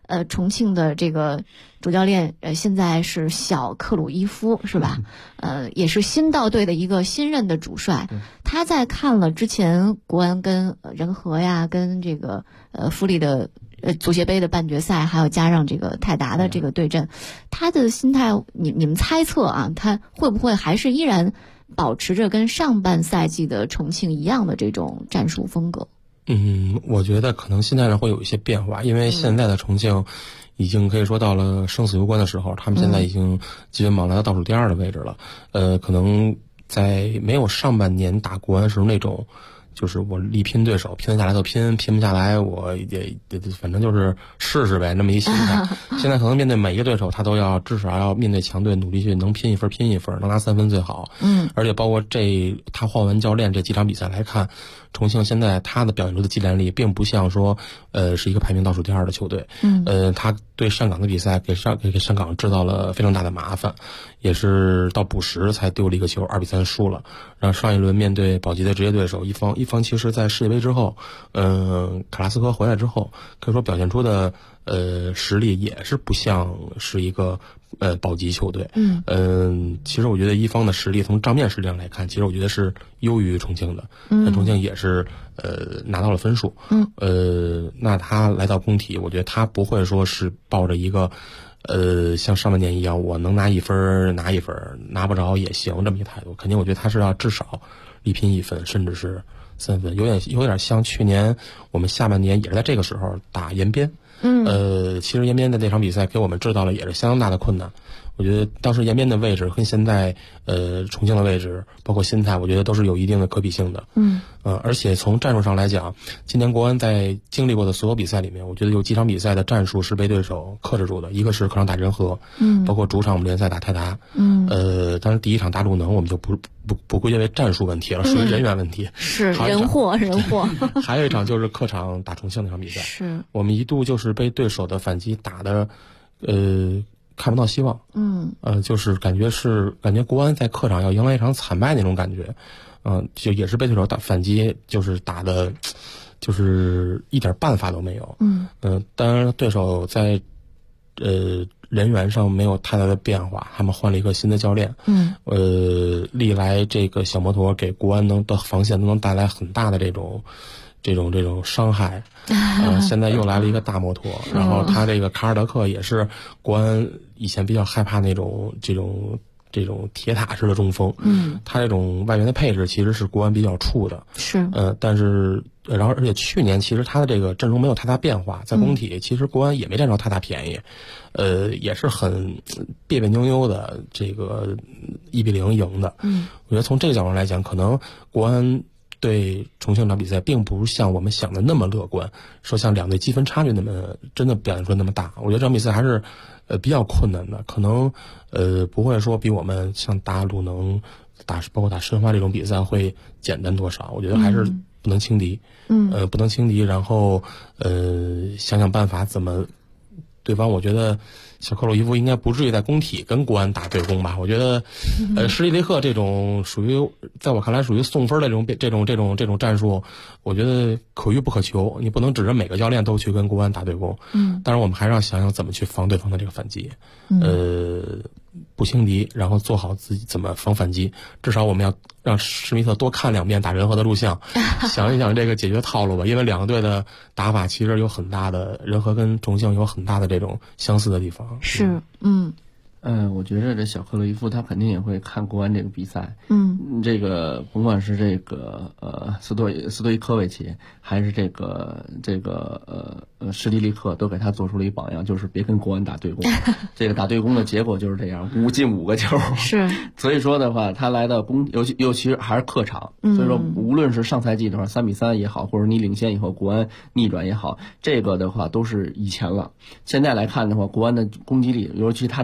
重庆的这个主教练现在是小克鲁伊夫是吧？也是新到队的一个新任的主帅。他在看了之前国安跟仁和呀，跟这个富力的足协杯的半决赛，还有加上这个泰达的这个对阵，他的心态，你们猜测啊，他会不会还是依然保持着跟上半赛季的重庆一样的这种战术风格？ 我觉得可能心态上会有一些变化，因为现在的重庆已经可以说到了生死攸关的时候，他们现在已经积分榜来到倒数第2的位置了。可能在没有上半年打国安时候那种，就是我力拼对手，拼得下来就拼不下来我也反正就是试试呗，那么一心态。现在可能面对每一个对手，他都要至少要面对强队努力去能拼一分，能拿3分最好。而且包括他换完教练这几场比赛来看，重庆现在他的表现出的技战力并不像说是一个排名倒数第2的球队。他对上港的比赛给上港制造了非常大的麻烦，也是到补时才丢了一个球，2-3输了。然后上一轮面对保级的直接对手一方其实在世界杯之后，卡拉斯科回来之后，可以说表现出的实力也是不像是一个保级球队。其实我觉得一方的实力从账面实力上来看，其实我觉得是优于重庆的。但重庆也是拿到了分数。那他来到工体，我觉得他不会说是抱着一个像上半年一样，我能拿1分拿1分，拿不着也行这么一个态度。肯定我觉得他是要至少力拼1分，甚至是3分，有点像去年我们下半年也是在这个时候打延边。其实延边的那场比赛给我们制造了也是相当大的困难。我觉得当时延边的位置跟现在重庆的位置，包括心态，我觉得都是有一定的可比性的。而且从战术上来讲，今年国安在经历过的所有比赛里面，我觉得有几场比赛的战术是被对手克制住的。一个是客场打仁和，包括主场我们联赛打泰达。当然第一场打鲁能我们就不归结为战术问题了，属于人员问题。 是人祸。 还有一场就是客场打重庆那场比赛， 是我们一度就是被对手的反击打的看不到希望。就是感觉国安在客场要迎来一场惨败那种感觉。就也是被对手反击，就是打的就是一点办法都没有。当然对手在人员上没有太大的变化，他们换了一个新的教练。历来这个小摩托给国安的防线都能带来很大的这种伤害。现在又来了一个大摩托，然后他这个卡尔德克也是国安以前比较害怕那种这种铁塔式的中锋。他这种外援的配置其实是国安比较怵的。是。但是然后而且去年其实他的这个阵容没有太大变化，在工体其实国安也没占着太大便宜。也是很别别扭扭的这个1-0赢的。我觉得从这个角度来讲，可能国安对重庆这场比赛并不像我们想的那么乐观，说像两队积分差距那么真的表现出那么大。我觉得这场比赛还是比较困难的，可能不会说比我们像打鲁能包括打申花这种比赛会简单多少。我觉得还是不能轻敌。不能轻敌，然后想办法怎么对方。我觉得小克鲁伊夫应该不至于在工体跟国安打对攻吧。我觉得施蒂雷克这种属于在我看来属于送分的这种战术，我觉得可遇不可求。你不能指着每个教练都去跟国安打对攻。当然我们还是要想想怎么去防对方的这个反击。不轻敌，然后做好自己怎么防反击。至少我们要让施密特多看2遍打仁和的录像，想一想这个解决套路吧。因为两个队的打法其实有很大的，仁和跟重庆有很大的这种相似的地方。 是。 我觉得这小克鲁伊夫他肯定也会看国安这个比赛。这个甭管是这个斯托伊科维奇，还是这个施蒂利克，都给他做出了一榜样，就是别跟国安打对攻。这个打对攻的结果就是这样，5进5个球。是。所以说的话，他来到尤其是还是客场，所以说无论是上赛季的话3-3也好，或者你领先以后国安逆转也好，这个的话都是以前了。现在来看的话，国安的攻击力，尤其他的相互磨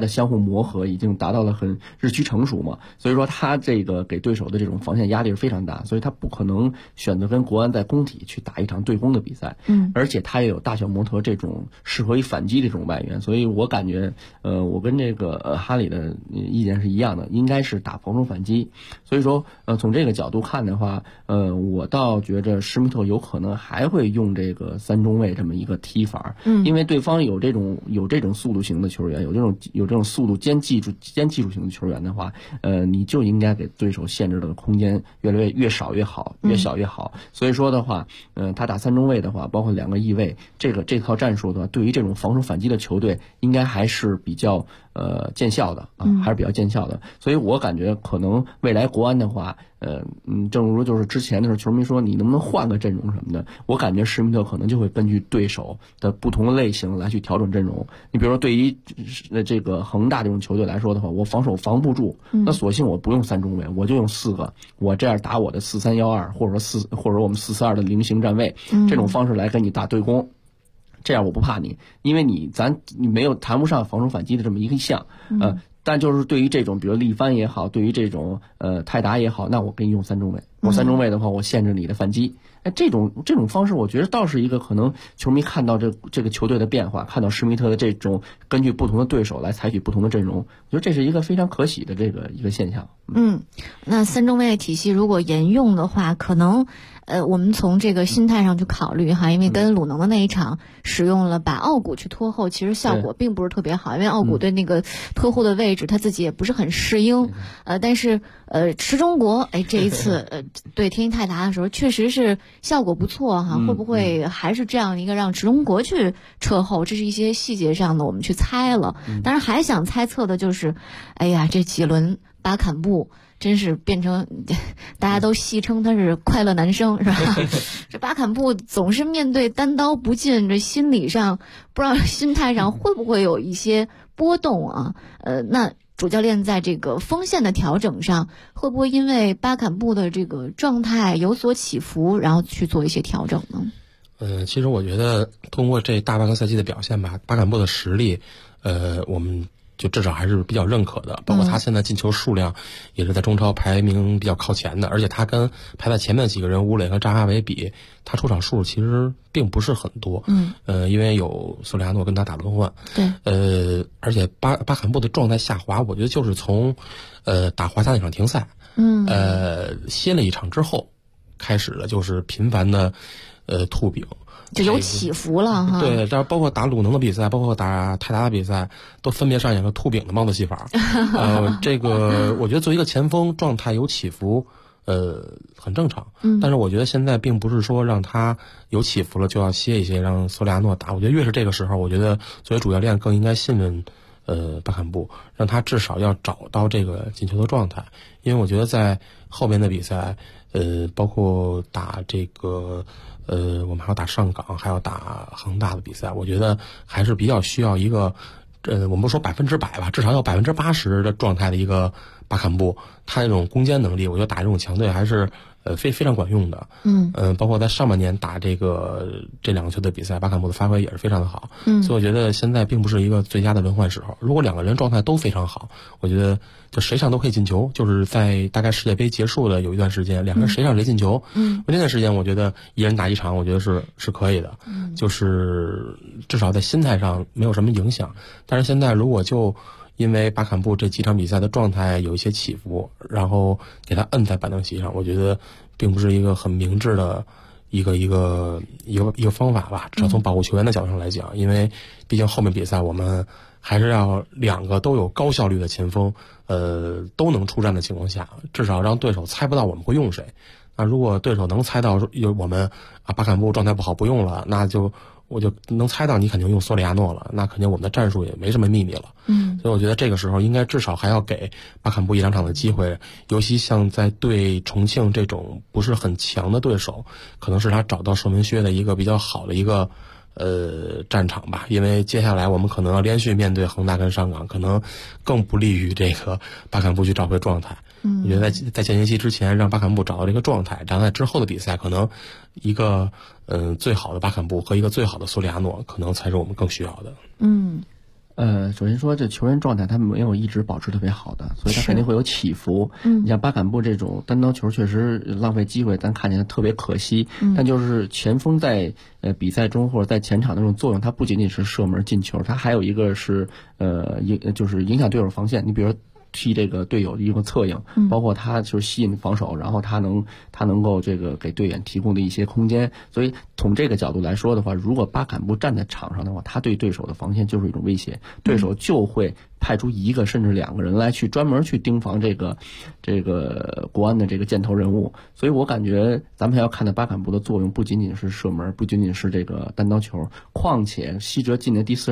磨合已经达到了很日趋成熟嘛，所以说他这个给对手的这种防线压力是非常大，所以他不可能选择跟国安在工体去打一场对攻的比赛，而且他也有大小摩托这种适合于反击的这种外援，所以我感觉我跟这个哈里的意见是一样的，应该是打防守反击。所以说从这个角度看的话，我倒觉着施密特有可能还会用这个3中卫这么一个踢法，因为对方有这种速度型的球员，有这种速度兼技术型的球员的话，你就应该给对手限制的空间越少越好，越小越好。所以说的话，他打3中卫的话，包括2个翼卫，这套战术的话，对于这种防守反击的球队，应该还是比较见效的啊，还是比较见效的。所以我感觉可能未来国安的话，正如就是之前的时候球迷说你能不能换个阵容什么的，我感觉施密特可能就会根据对手的不同的类型来去调整阵容。你比如说对于这个恒大这种球队来说的话，我防守防不住，那索性我不用3中卫，我就用4个，我这样打我的4-3-1-2，或者我们4-4-2的菱形站位，这种方式来跟你打对攻。这样我不怕你，因为你没有谈不上防守反击的这么一个项，但就是对于这种比如力帆也好，对于这种泰达也好，那我给你用3中卫，我3中卫的话，我限制你的反击。这种方式，我觉得倒是一个可能球迷看到这个球队的变化，看到施密特的这种根据不同的对手来采取不同的阵容，我觉得这是一个非常可喜的一个现象。 那3中卫体系如果沿用的话，可能我们从这个心态上去考虑哈，因为跟鲁能的那一场使用了把奥古去拖后，其实效果并不是特别好，因为奥古对那个拖后的位置他自己也不是很适应。但是池中国这一次对天津泰达的时候确实是效果不错哈，会不会还是这样一个让池中国去撤后？这是一些细节上的我们去猜了。当然还想猜测的就是，这几轮巴坎布真是变成大家都戏称他是快乐男生，是吧？这巴坎布总是面对单刀不进，这心理上不知道心态上会不会有一些波动啊？那主教练在这个锋线的调整上，会不会因为巴坎布的这个状态有所起伏，然后去做一些调整呢？ 其实我觉得通过这大半个赛季的表现吧，巴坎布的实力，我们就至少还是比较认可的，包括他现在进球数量也是在中超排名比较靠前的，而且他跟排在前面的几个人乌磊和扎哈维比，他出场数其实并不是很多，因为有索里亚诺跟他打轮换， 对， 而且巴坎布的状态下滑，我觉得就是从打华夏那场停赛，歇了一场之后开始了，就是频繁的吐饼。 就有起伏了哈。 对，这包括打鲁能的比赛，包括打泰达的比赛，都分别上演了吐饼的帽子戏法。这个我觉得作为一个前锋，状态有起伏，很正常。但是我觉得现在并不是说让他有起伏了就要歇一歇，让索里亚诺打。我觉得越是这个时候，我觉得作为主教练更应该信任巴坎布，让他至少要找到这个进球的状态。因为我觉得在后面的比赛，包括打这个。我们还要打上港，还要打恒大的比赛，我觉得还是比较需要一个，我们不说100%吧，至少要80%的状态的一个巴坎布，他那种攻坚能力，我觉得打这种强队还是非常管用的。包括在上半年打这两个球队比赛，巴坎布的发挥也是非常的好。所以我觉得现在并不是一个最佳的轮换时候。如果2个人状态都非常好，我觉得就谁上都可以进球。就是在大概世界杯结束的有一段时间，2个人谁上谁进球。那段时间我觉得一人打一场，我觉得是可以的。就是至少在心态上没有什么影响。但是现在如果就因为巴坎布这几场比赛的状态有一些起伏，然后给他摁在板凳席上，我觉得并不是一个很明智的一个方法吧。至少从保护球员的角度上来讲，因为毕竟后面比赛我们还是要2个都有高效率的前锋，都能出战的情况下，至少让对手猜不到我们会用谁。那如果对手能猜到有我们巴坎布状态不好不用了，那我就能猜到你肯定用索里亚诺了，那肯定我们的战术也没什么秘密了。所以我觉得这个时候应该至少还要给巴坎布1-2场的机会，尤其像在对重庆这种不是很强的对手，可能是他找到射门靴的一个比较好的一个战场吧。因为接下来我们可能要连续面对恒大跟上港，可能更不利于这个巴坎布去找回状态。我觉得在间歇期之前让巴坎布找到这个状态，然后在之后的比赛可能一个最好的巴坎布和一个最好的索里亚诺可能才是我们更需要的。 首先说这球员状态他没有一直保持特别好的，所以他肯定会有起伏。你像巴坎布这种单刀球确实浪费机会，咱看起来特别可惜。但就是前锋在比赛中或者在前场的这种作用，它不仅仅是射门进球，它还有一个是就是影响对手防线。你比如说踢这个队友的一个策应，包括他就是吸引防守，然后他能够这个给队员提供的一些空间。所以从这个角度来说的话，如果巴坎布站在场上的话，他对对手的防线就是一种威胁，对手就会派出一个甚至两个人来去专门去盯防这个国安的这个箭头人物。所以我感觉咱们还要看到巴坎布的作用不仅仅是射门，不仅仅是这个单刀球，况且西哲进的第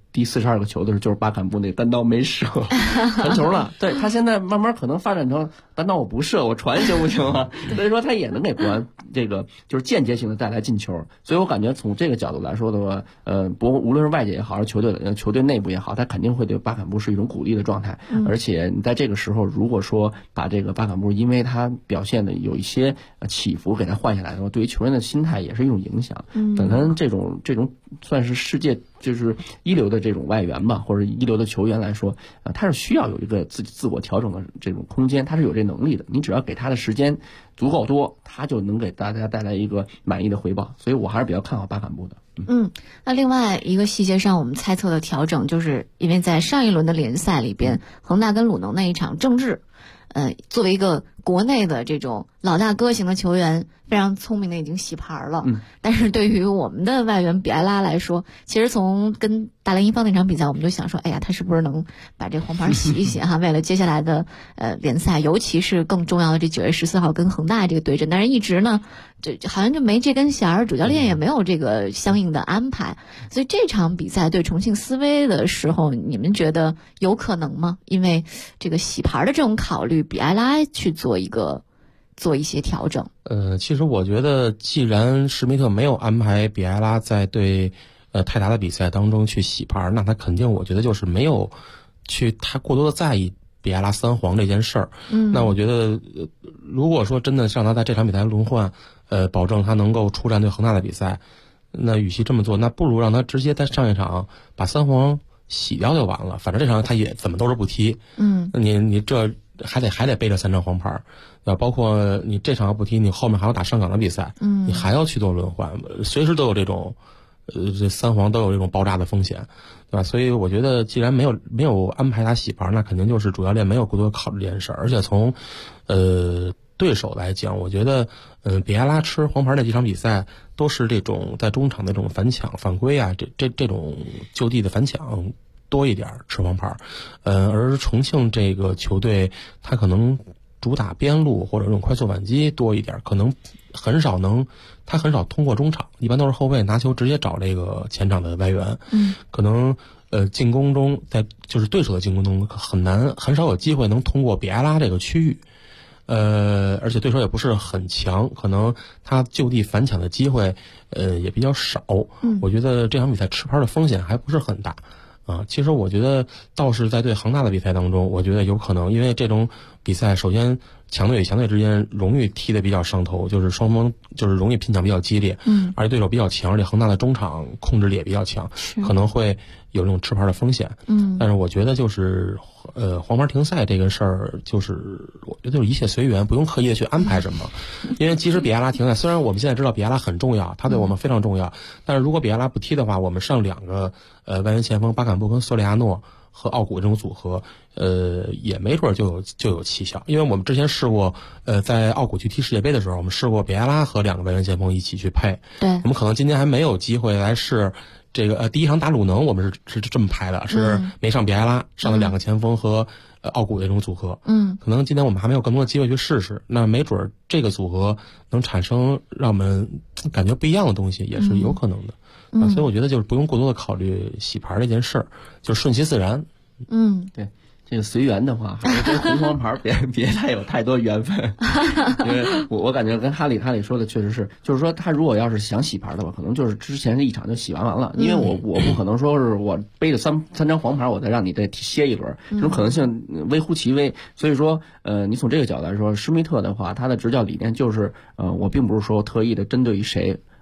42个球的时候，就是巴坎布那单刀没射传球了。对，他现在慢慢可能发展成单刀我不射我传行不行啊？所以说他也能给国安这个就是间接性的带来进球。所以我感觉从这个角度来说的话，无论是外界也好，还是球队内部也好，他肯定会对巴坎布是一种鼓励的状态。而且你在这个时候，如果说把这个巴坎布因为他表现的有一些起伏给他换下来的话，对于球员的心态也是一种影响。等他这种算是世界就是一流的这种外援吧，或者一流的球员来说，他是需要有一个自我调整的这种空间，他是有这能力的。你只要给他的时间足够多，他就能给大家带来一个满意的回报。所以我还是比较看好巴坎布的。 那另外一个细节上我们猜测的调整，就是因为在上一轮的联赛里边，恒大跟鲁能那一场，郑智作为一个国内的这种老大哥型的球员，非常聪明的已经洗牌了。但是对于我们的外援比埃拉来说，其实从跟大连一方那场比赛，我们就想说，哎呀，他是不是能把这黄牌洗一洗哈？为了接下来的联赛，尤其是更重要的这9月14号跟恒大这个对阵，但是一直呢，这好像就没这根弦儿，主教练也没有这个相应的安排，所以这场比赛对重庆斯威的时候，你们觉得有可能吗？因为这个洗牌的这种考虑，比埃拉去做一些调整。 其实我觉得，既然施密特没有安排比埃拉在对泰达的比赛当中去洗牌，那他肯定我觉得就是没有去太过多的在意比埃拉3黄这件事儿。那我觉得，如果说真的让他在这场比赛轮换，保证他能够出战对恒大的比赛，那与其这么做，那不如让他直接在上一场把3黄洗掉就完了。反正这场他也怎么都是不踢。那你这还得背着3张黄牌，包括你这场要不踢，你后面还要打上港的比赛，你还要去做轮换，随时都有这种，这3黄都有这种爆炸的风险，对吧？所以我觉得，既然没有安排他洗牌，那肯定就是主教练没有过多考虑这件事儿。而且从对手来讲，我觉得比埃拉吃黄牌那几场比赛都是这种在中场的这种反抢、犯规啊，这种就地的反抢多一点吃黄牌，而重庆这个球队他可能主打边路或者这种快速反击多一点，可能很少通过中场，一般都是后卫拿球直接找这个前场的外援。可能进攻中就是对手的进攻中很少有机会能通过比埃拉这个区域。而且对手也不是很强，可能他就地反抢的机会也比较少。我觉得这场比赛吃牌的风险还不是很大。其实我觉得倒是在对恒大的比赛当中，我觉得有可能，因为这种比赛首先强队与强队之间容易踢得比较上头，就是双方就是容易拼抢比较激烈，而且对手比较强，而且恒大的中场控制力也比较强，可能会有这种吃牌的风险。但是我觉得就是黄牌停赛这个事儿，就是我觉得就是一切随缘，不用刻意的去安排什么。因为即使比埃拉停赛，虽然我们现在知道比埃拉很重要，他对我们非常重要，但是如果比埃拉不踢的话，我们上2个外援前锋巴坎布跟索里亚诺和奥古这种组合，也没准就有奇效。因为我们之前试过，在奥古去踢世界杯的时候，我们试过比埃拉和2个外援前锋一起去配。 对， 我们可能今天还没有机会来试这个。第一场打鲁能，我们是这么排的，是没上比埃拉，上了2个前锋和奥古的这种组合。可能今天我们还没有更多的机会去试试，那没准这个组合能产生让我们感觉不一样的东西，也是有可能的。所以我觉得就是不用过多的考虑洗牌这件事儿，就顺其自然。 对，这个随缘的话，还是跟红黄牌别太有太多缘分。因为我感觉跟哈里说的确实是，就是说他如果要是想洗牌的话，可能就是之前这一场就洗完了。因为我不可能说是我背着三张黄牌，我再让你再歇一轮，这种可能性微乎其微。所以说，你从这个角度来说，施密特的话，他的执教理念就是，我并不是说特意的针对于谁。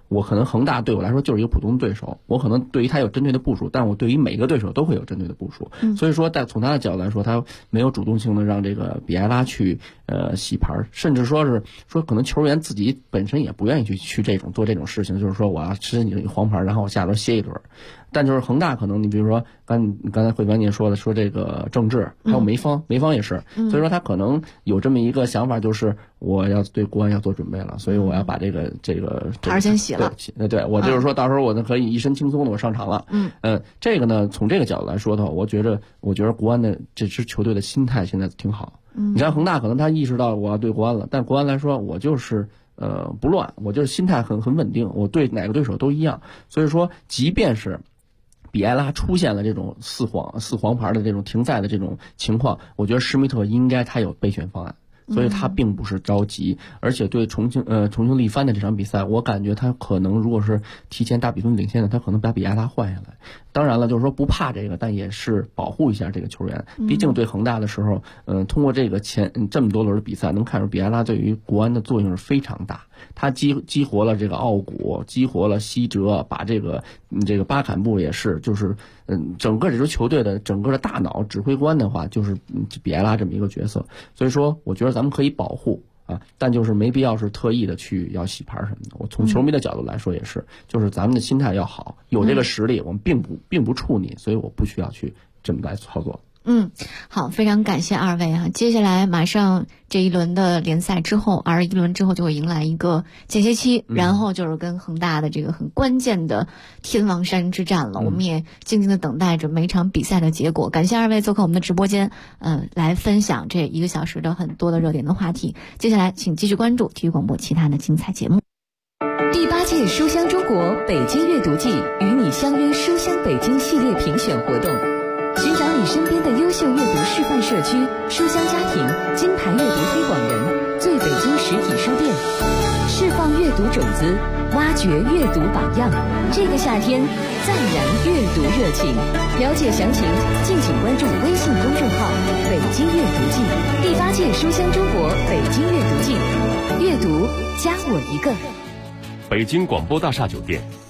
我可能恒大对我来说就是一个普通对手，我可能对于他有针对的部署，但我对于每个对手都会有针对的部署。所以说从他的角度来说，他没有主动性的让这个比埃拉去洗牌，甚至说可能球员自己本身也不愿意去做这种事情，就是说我要吃你黄牌，然后我下轮歇一轮。但就是恒大可能你比如说刚才慧芳您说这个郑智还有梅芳也是，所以说他可能有这么一个想法，就是我要对国安要做准备了，所以我要把这个牌先洗了。 对，我就是说到时候我可以一身轻松的我上场了。这个呢从这个角度来说的话，我觉得国安的这支球队的心态现在挺好。你像恒大可能他意识到我要对国安了，但国安来说我就是不乱，我就是心态很稳定，我对哪个对手都一样。所以说即便是比埃拉出现了这种四黄牌的这种停赛的这种情况，我觉得施密特应该他有备选方案，所以他并不是着急。而且对重庆力帆的这场比赛，我感觉他可能如果是提前大比分领先的，他可能把比埃拉换下来。当然了，就是说不怕这个，但也是保护一下这个球员。毕竟对恒大的时候，通过这个这么多轮的比赛，能看出比埃拉对于国安的作用是非常大。他激活了这个奥古，激活了西哲，把这个巴坎布也是，就是整个这支球队的整个的大脑指挥官的话，就是比埃拉这么一个角色。所以说，我觉得咱们可以保护啊，但就是没必要是特意的去要洗牌什么的。我从球迷的角度来说也是，就是咱们的心态要好，有这个实力，我们并不怵你，所以我不需要去这么来操作。 好，非常感谢二位啊！接下来马上这一轮的联赛之后，21轮之后就会迎来一个间歇期，然后就是跟恒大的这个很关键的天王山之战了。我们也静静的等待着每场比赛的结果。感谢二位做客我们的直播间，来分享这1个小时的很多的热点的话题。接下来请继续关注体育广播其他的精彩节目。 第8届书香中国北京阅读季与你相约书香北京系列评选活动，寻找你身边的优秀阅读示范社区、书香家庭、金牌阅读推广人、最北京实体书店，释放阅读种子，挖掘阅读榜样。这个夏天，再燃阅读热情。了解详情，敬请关注微信公众号“北京阅读季”。第8届书香中国北京阅读季，阅读加我一个。 北京广播大厦酒店